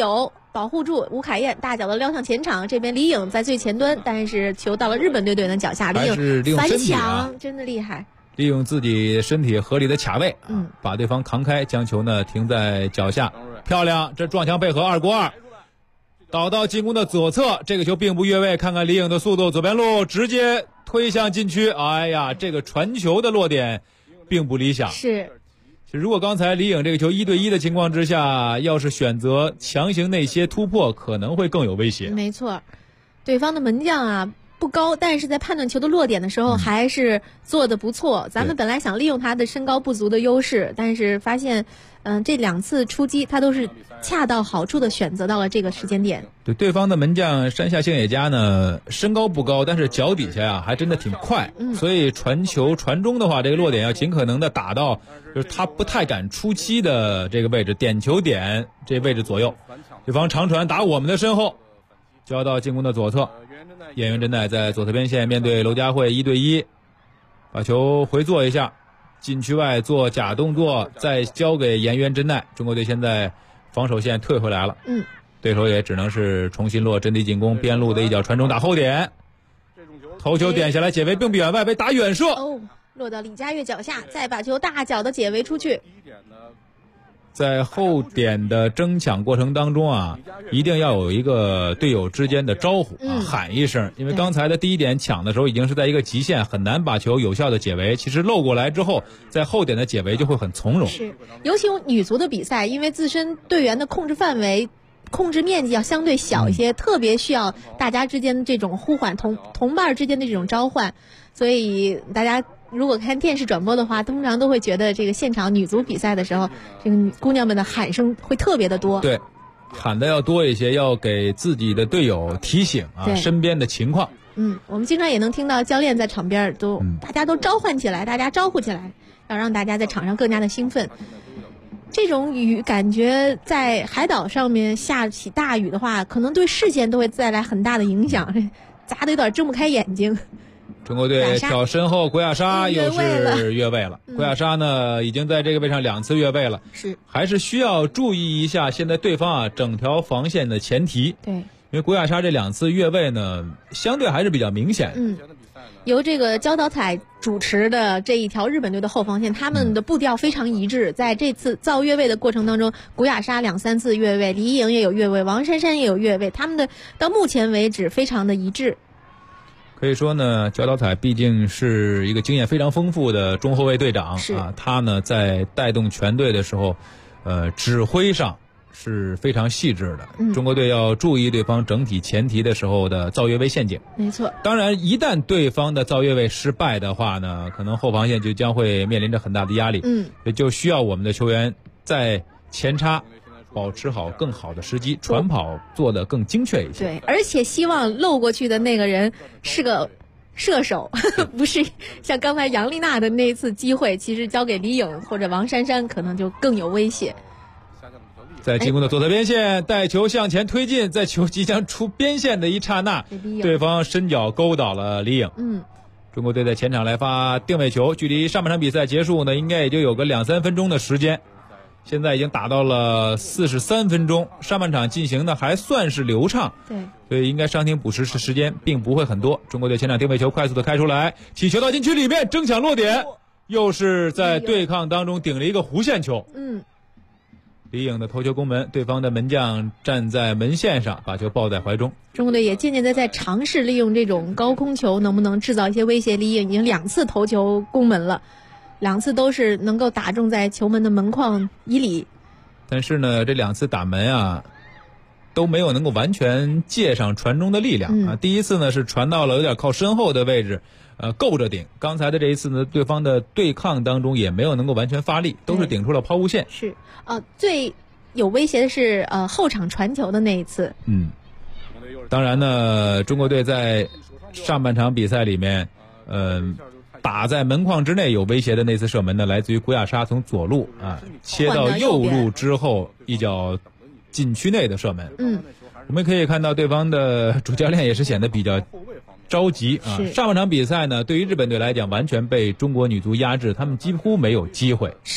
保护住吴凯燕，大脚的撩向前场，这边李颖在最前端，但是球到了日本队队员的脚下，李颖反抢，真的厉害。 利用自己身体合理的卡位，把对方扛开，将球呢停在脚下，漂亮！这撞墙配合2过2，倒到进攻的左侧，这个球并不越位，看看李颖的速度，左边路直接推向禁区，哎呀，这个传球的落点并不理想。 是， 如果刚才李颖这个球1对1的情况之下，要是选择强行内切突破，可能会更有威胁。 没错，对方的门将啊不高，但是在判断球的落点的时候还是做得不错。咱们本来想利用他的身高不足的优势，但是发现这2次出击他都是恰到好处的选择到了这个时间点。 对方的门将山下幸也加呢，身高不高，但是脚底下呀还真的挺快，所以传球传中的话，这个落点要尽可能的打到就是他不太敢出击的这个位置，点球点这位置左右。对方长传打我们的身后，交到进攻的左侧，岩原真奈在左侧边线面对娄佳慧1对1，把球回做一下，禁区外做假动作，再交给岩原真奈。中国队现在防守线退回来了，对手也只能是重新落阵地进攻，边路的一脚传中打后点，头球点下来，解围并不远，外围打远射， 落到李佳悦脚下，再把球大脚的解围出去。 在后点的争抢过程当中啊，一定要有一个队友之间的招呼喊一声，因为刚才的第一点抢的时候已经是在一个极限，很难把球有效的解围。其实漏过来之后，在后点的解围就会很从容。 是，尤其女足的比赛，因为自身队员的控制范围、控制面积要相对小一些，特别需要大家之间的这种呼唤，同伴之间的这种召唤，所以大家如果看电视转播的话，通常都会觉得这个现场女足比赛的时候，这个姑娘们的喊声会特别的多。 对，喊的要多一些，要给自己的队友提醒身边的情况。 我们经常也能听到教练在场边大家都召唤起来，大家招呼起来，要让大家在场上更加的兴奋。这种雨感觉在海岛上面下起大雨的话，可能对视线都会带来很大的影响，砸得有点睁不开眼睛。 中国队挑身后，古雅莎又是越位了。古雅莎呢，已经在这个位上2次越位了， 是还是需要注意一下现在对方整条防线的前提。 对， 因为古雅莎这2次越位呢，相对还是比较明显。 由这个焦岛彩主持的这一条日本队的后防线，他们的步调非常一致。在这次造越位的过程当中，古雅莎2、3次越位，李颖也有越位，王珊珊也有越位，他们的到目前为止非常的一致。 可以说呢，焦岛彩毕竟是一个经验非常丰富的中后卫队长他呢在带动全队的时候，指挥上是非常细致的。中国队要注意对方整体前提的时候的造越位陷阱。 没错。 当然，一旦对方的造越位失败的话呢，可能后防线就将会面临着很大的压力。也就需要我们的球员在前插保持好更好的时机，传跑做得更精确一些。 对，而且希望漏过去的那个人是个射手，不是像刚才杨丽娜的那一次机会，其实交给李颖或者王珊珊可能就更有威胁。 在进攻的左侧边线，带球向前推进，在球即将出边线的一刹那，对方伸脚勾倒了李颖。中国队在前场来发定位球，距离上半场比赛结束呢，应该也就有个2-3分钟的时间。现在已经打到了43分钟，上半场进行的还算是流畅， 对， 所以应该伤停补时时间并不会很多。中国队前场定位球快速的开出来，起球到禁区里面，争抢落点，又是在对抗当中顶了一个弧线球。李颖的头球攻门，对方的门将站在门线上，把球抱在怀中。 中国队也渐渐的在尝试利用这种高空球，能不能制造一些威胁。李颖已经2次头球攻门了，2次都是能够打中在球门的门框以里。 但是呢，这2次打门都没有能够完全借上传中的力量第一次呢是传到了有点靠身后的位置，够着顶。刚才的这一次呢，对方的对抗当中也没有能够完全发力，都是顶出了抛物线。 是最有威胁的是后场传球的那一次。 当然呢，中国队在上半场比赛里面打在门框之内有威胁的那次射门呢，来自于古雅莎从左路切到右路之后一脚禁区内的射门。我们可以看到对方的主教练也是显得比较着急上半场比赛呢，对于日本队来讲完全被中国女足压制，他们几乎没有机会。 是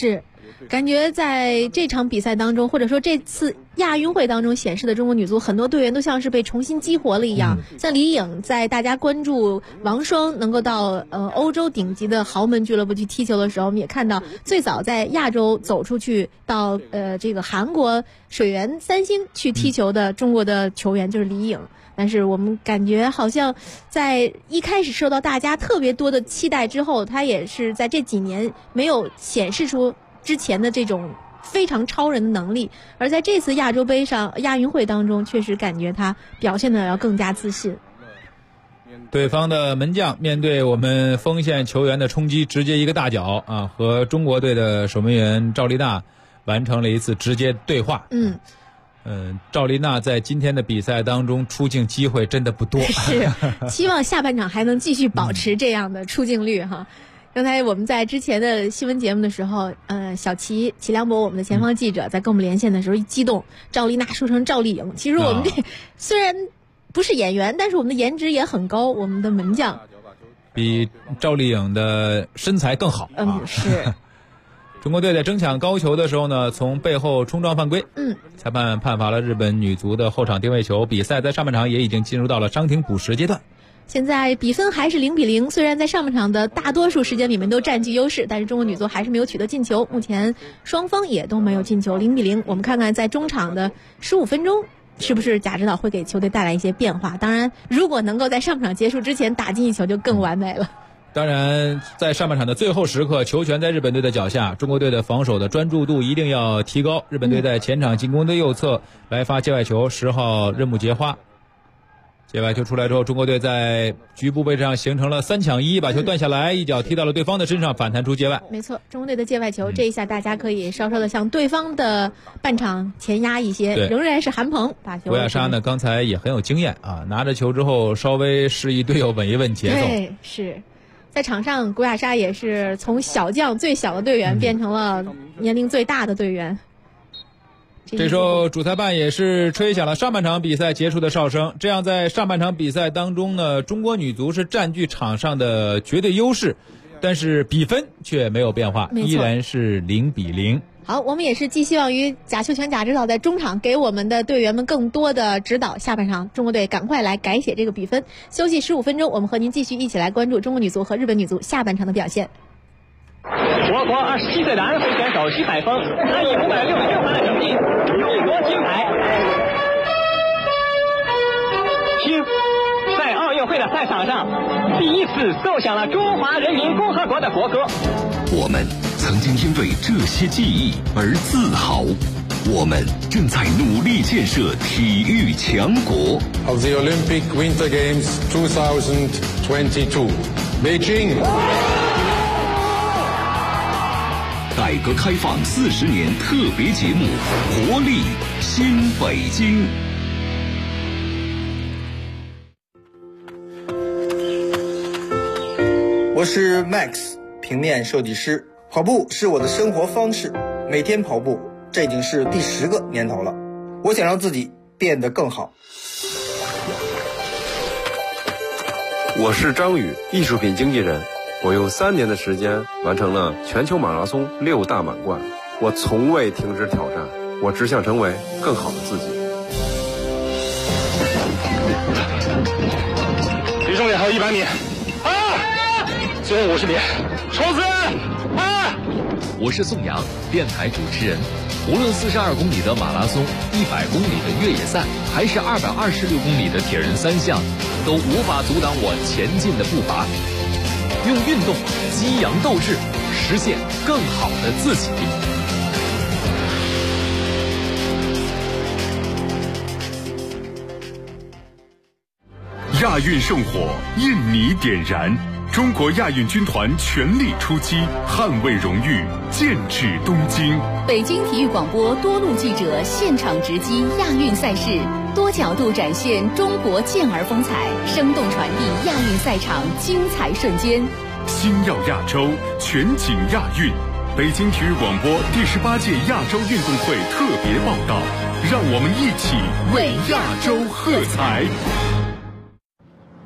感觉在这场比赛当中，或者说这次亚运会当中显示的中国女足很多队员都像是被重新激活了一样。像李颖在大家关注王霜能够到欧洲顶级的豪门俱乐部去踢球的时候，我们也看到最早在亚洲走出去到这个韩国水原三星去踢球的中国的球员就是李颖。但是我们感觉好像在一开始受到大家特别多的期待之后，他也是在这几年没有显示出之前的这种非常超人的能力，而在这次亚洲杯上亚运会当中，确实感觉他表现的要更加自信。 对方的门将面对我们锋线球员的冲击，直接一个大脚啊，和中国队的守门员赵丽娜完成了一次直接对话。赵丽娜在今天的比赛当中出镜机会真的不多， 是希望下半场还能继续保持这样的出镜率哈。刚才我们在之前的新闻节目的时候，小齐良博我们的前方记者在跟我们连线的时候一激动，赵丽娜说成赵丽颖。其实我们这虽然不是演员，但是我们的颜值也很高，我们的门将比赵丽颖的身材更好。 是。 中国队在争抢高球的时候呢，从背后冲撞犯规。裁判判罚了日本女足的后场定位球，比赛在上半场也已经进入到了伤停补时阶段。 现在比分还是0-0，虽然在上半场的大多数时间里面都占据优势，但是中国女足还是没有取得进球，目前双方也都没有进球，0-0。我们看看在中场的15分钟是不是贾指导会给球队带来一些变化，当然如果能够在上半场结束之前打进一球就更完美了。 当然在上半场的最后时刻，球权在日本队的脚下，中国队的防守的专注度一定要提高。日本队在前场进攻的右侧来发界外球，10号任木杰花，界外球出来之后，中国队在局部位置上形成了3抢1，把球断下来，一脚踢到了对方的身上，反弹出界外。 没错，中国队的界外球，这一下大家可以稍稍的向对方的半场前压一些，仍然是韩鹏把球。 郭亚莎呢，刚才也很有经验啊，拿着球之后稍微示意队友稳一稳节奏。 对，是。在场上，郭亚莎也是从小将最小的队员变成了年龄最大的队员。 这时候主裁判也是吹响了上半场比赛结束的哨声，这样在上半场比赛当中呢，中国女足是占据场上的绝对优势，但是比分却没有变化，依然是0-0。 好，我们也是寄希望于贾秀全贾指导在中场给我们的队员们更多的指导，下半场中国队赶快来改写这个比分。休息15分钟，我们和您继续一起来关注中国女足和日本女足下半场的表现。 我国27岁的安徽选手徐海峰，他以566分的成绩勇夺金牌。听，在奥运会的赛场上，第一次奏响了中华人民共和国的国歌。 我们曾经因为这些记忆而自豪，我们正在努力建设体育强国。 Of the Olympic Winter Games 2022, Beijing。 改革开放40年特别节目《活力新北京》。 我是 Max， 平面设计师。跑步是我的生活方式，每天跑步，这已经是第10个年头了。我想让自己变得更好。 我是张宇，艺术品经纪人。我用3年的时间完成了全球马拉松6大满贯。我从未停止挑战，我只想成为更好的自己。 离终点还有100米，最后50米，冲刺！ 我是宋阳，电台主持人。无论42公里的马拉松、100公里的越野赛，还是226公里的铁人3项，都无法阻挡我前进的步伐。用运动激扬斗志，实现更好的自己。 亚运圣火，印尼点燃。中国亚运军团全力出击，捍卫荣誉，剑指东京。 北京体育广播多路记者现场直击亚运赛事，多角度展现中国健儿风采，生动传递亚运赛场精彩瞬间。 星耀亚洲，全景亚运。北京体育广播第18届亚洲运动会特别报道，让我们一起为亚洲喝彩。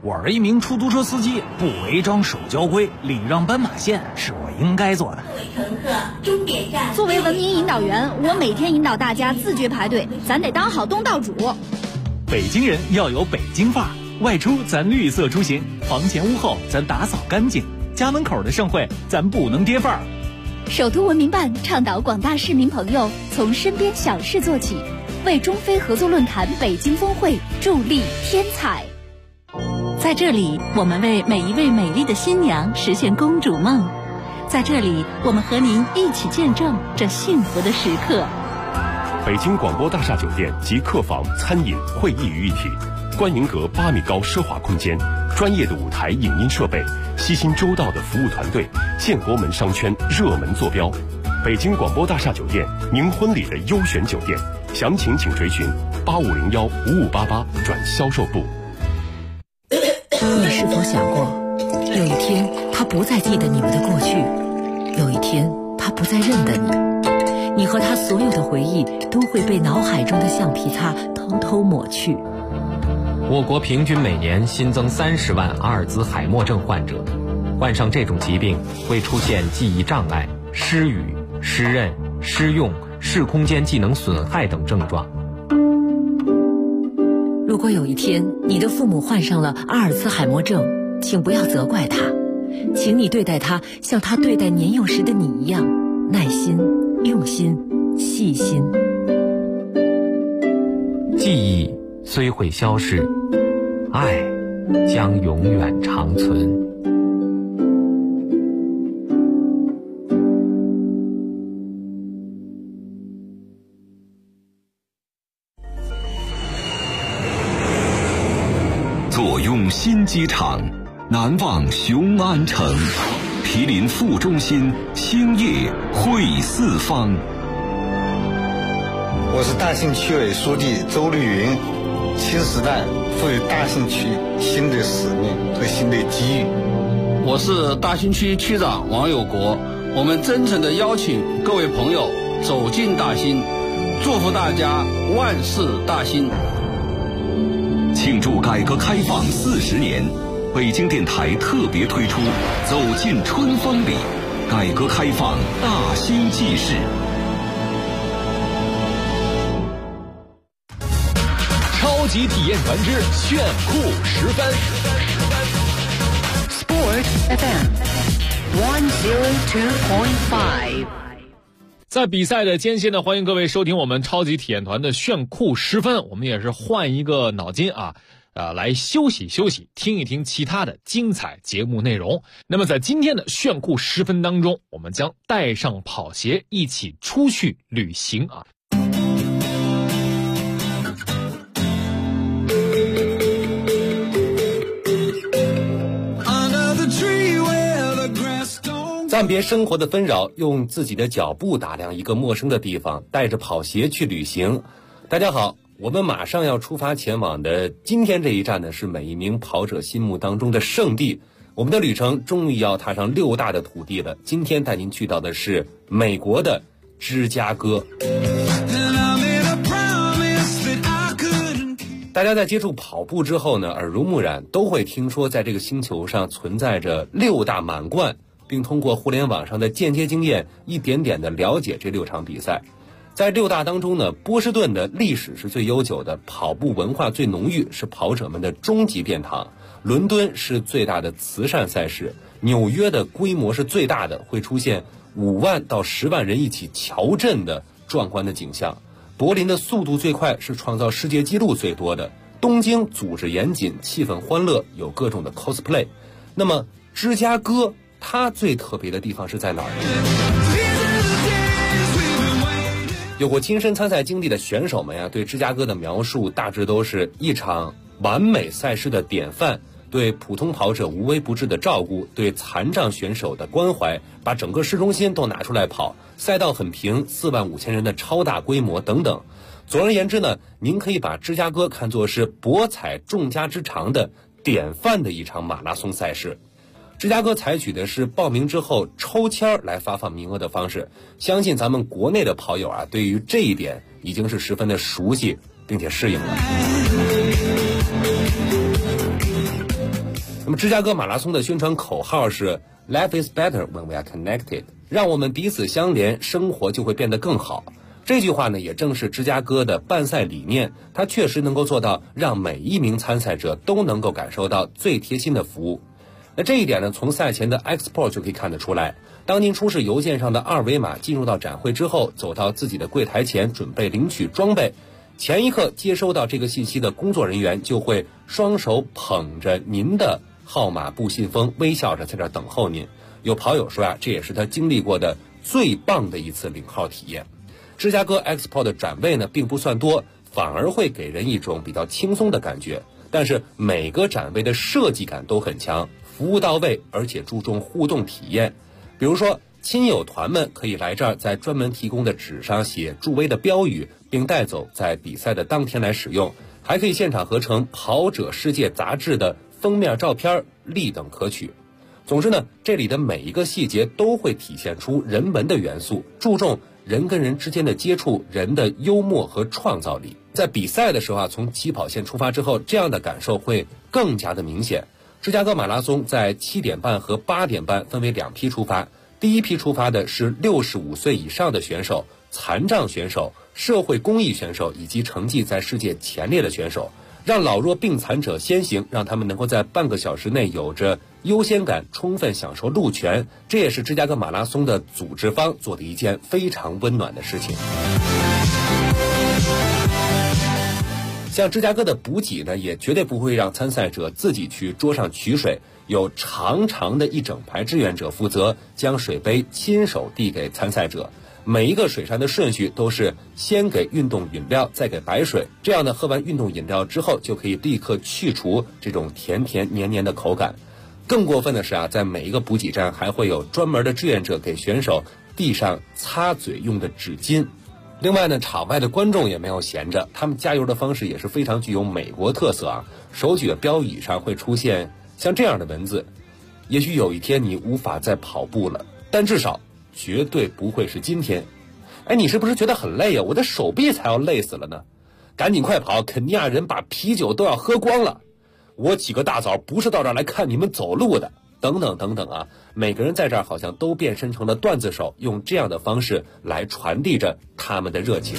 我是一名出租车司机，不违章守交规，礼让斑马线是我应该做的。 各位乘客，终点站。 作为文明引导员，我每天引导大家自觉排队，咱得当好东道主。 北京人要有北京范儿，外出咱绿色出行，房前屋后咱打扫干净，家门口的盛会咱不能跌范儿。 首都文明办倡导广大市民朋友从身边小事做起，为中非合作论坛北京峰会助力添彩。 在这里，我们为每一位美丽的新娘实现公主梦。在这里，我们和您一起见证这幸福的时刻。 北京广播大厦酒店集客房、餐饮、会议于一体，观云阁8米高奢华空间，专业的舞台影音设备，悉心周到的服务团队，建国门商圈热门坐标。北京广播大厦酒店，您婚礼的优选酒店，详情请垂询8501-5588转销售部。 你是否想过，有一天他不再记得你们的过去，有一天他不再认得你，你和他所有的回忆都会被脑海中的橡皮擦偷偷抹去。 我国平均每年新增30万阿尔兹海默症患者，患上这种疾病会出现记忆障碍、失语、失认、失用、视空间技能损害等症状。 如果有一天你的父母患上了阿尔兹海默症，请不要责怪他，请你对待他像他对待年幼时的你一样，耐心、用心、细心。 记忆虽会消逝，爱将永远长存。 坐拥新机场，难忘雄安城，毗邻副中心，兴业汇四方。 我是大兴区委书记周绿云。新时代赋予大兴区新的使命和新的机遇。 我是大兴区区长王有国。我们真诚地邀请各位朋友走进大兴，祝福大家万事大兴。 庆祝改革开放40年，北京电台特别推出《走进春风里》，改革开放大兴纪事。 超级体验团之炫酷10分。 Sport FM 102.5。 在比赛的间歇呢，欢迎各位收听我们超级体验团的炫酷10分。我们也是换一个脑筋来休息休息，听一听其他的精彩节目内容。那么在今天的炫酷10分当中，我们将带上跑鞋一起出去旅行啊。 暂别生活的纷扰，用自己的脚步打量一个陌生的地方，带着跑鞋去旅行。大家好，我们马上要出发前往的今天这一站呢，是每一名跑者心目当中的圣地。我们的旅程终于要踏上6大的土地了。今天带您去到的是美国的芝加哥。大家在接触跑步之后呢，耳濡目染，都会听说在这个星球上存在着6大满贯，并通过互联网上的间接经验一点点的了解这6场比赛。在6大当中呢，波士顿的历史是最悠久的，跑步文化最浓郁，是跑者们的终极殿堂。伦敦是最大的慈善赛事，纽约的规模是最大的，会出现5万到10万人一起乔阵的壮观的景象。柏林的速度最快，是创造世界纪录最多的。东京组织严谨，气氛欢乐，有各种的 cosplay。那么芝加哥它最特别的地方是在哪儿呢？有过亲身参赛经历的选手们呀，对芝加哥的描述大致都是一场完美赛事的典范，对普通跑者无微不至的照顾，对残障选手的关怀，把整个市中心都拿出来跑，赛道很平，4万5千人的超大规模等等。总而言之呢，您可以把芝加哥看作是博采众家之长的典范的一场马拉松赛事。芝加哥采取的是报名之后抽签来发放名额的方式，相信咱们国内的跑友对于这一点已经是十分的熟悉并且适应了。 那么芝加哥马拉松的宣传口号是 Life is better when we are connected， 让我们彼此相连，生活就会变得更好。这句话呢，也正是芝加哥的办赛理念，它确实能够做到让每一名参赛者都能够感受到最贴心的服务。那这一点呢，从赛前的 Export 就可以看得出来。当您出示邮件上的二维码进入到展会之后，走到自己的柜台前准备领取装备，前一刻接收到这个信息的工作人员就会双手捧着您的号码布信封，微笑着在这等候您。有跑友说啊，这也是他经历过的最棒的一次领号体验。芝加哥 Expo 的展位呢并不算多，反而会给人一种比较轻松的感觉。但是每个展位的设计感都很强，服务到位，而且注重互动体验。比如说亲友团们可以来这儿在专门提供的纸上写助威的标语，并带走在比赛的当天来使用，还可以现场合成《跑者世界》杂志的封面照片，立等可取。总之呢，这里的每一个细节都会体现出人文的元素，注重人跟人之间的接触，人的幽默和创造力。在比赛的时候啊，从起跑线出发之后，这样的感受会更加的明显。芝加哥马拉松在7点半和8点半分为2批出发，第一批出发的是65岁以上的选手、残障选手、社会公益选手以及成绩在世界前列的选手，让老弱病残者先行，让他们能够在半个小时内有着优先感，充分享受路权。这也是芝加哥马拉松的组织方做的一件非常温暖的事情。像芝加哥的补给呢，也绝对不会让参赛者自己去桌上取水，有长长的一整排志愿者负责将水杯亲手递给参赛者。每一个水扇的顺序都是先给运动饮料，再给白水，这样呢，喝完运动饮料之后就可以立刻去除这种甜甜黏黏的口感。更过分的是啊，在每一个补给站还会有专门的志愿者给选手递上擦嘴用的纸巾。另外呢，场外的观众也没有闲着，他们加油的方式也是非常具有美国特色啊。手举的标语上会出现像这样的文字：也许有一天你无法再跑步了，但至少绝对不会是今天。哎，你是不是觉得很累啊？我的手臂才要累死了呢！赶紧快跑，肯尼亚人把啤酒都要喝光了。我起个大早不是到这儿来看你们走路的。等等等等啊，每个人在这儿好像都变身成了段子手，用这样的方式来传递着他们的热情。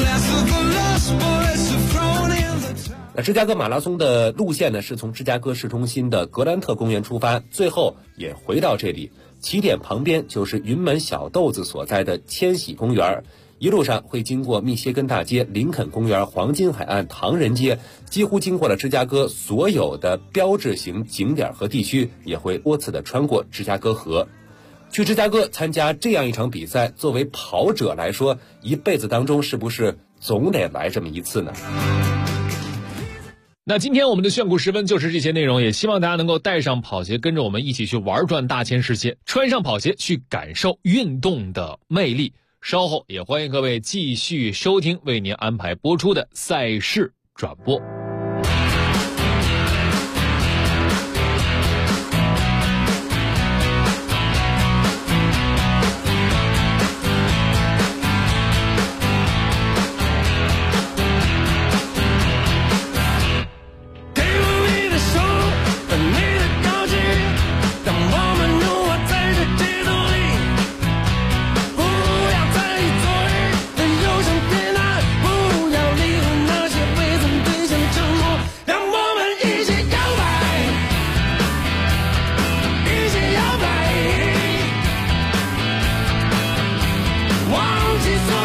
那芝加哥马拉松的路线呢，是从芝加哥市中心的格兰特公园出发，最后也回到这里。起点旁边就是云门小豆子所在的千禧公园，一路上会经过密歇根大街、林肯公园、黄金海岸、唐人街，几乎经过了芝加哥所有的标志型景点和地区，也会多次的穿过芝加哥河。去芝加哥参加这样一场比赛，作为跑者来说，一辈子当中是不是总得来这么一次呢？ 那今天我们的炫酷时分就是这些内容，也希望大家能够带上跑鞋，跟着我们一起去玩转大千世界，穿上跑鞋去感受运动的魅力。稍后也欢迎各位继续收听为您安排播出的赛事转播。 忘记所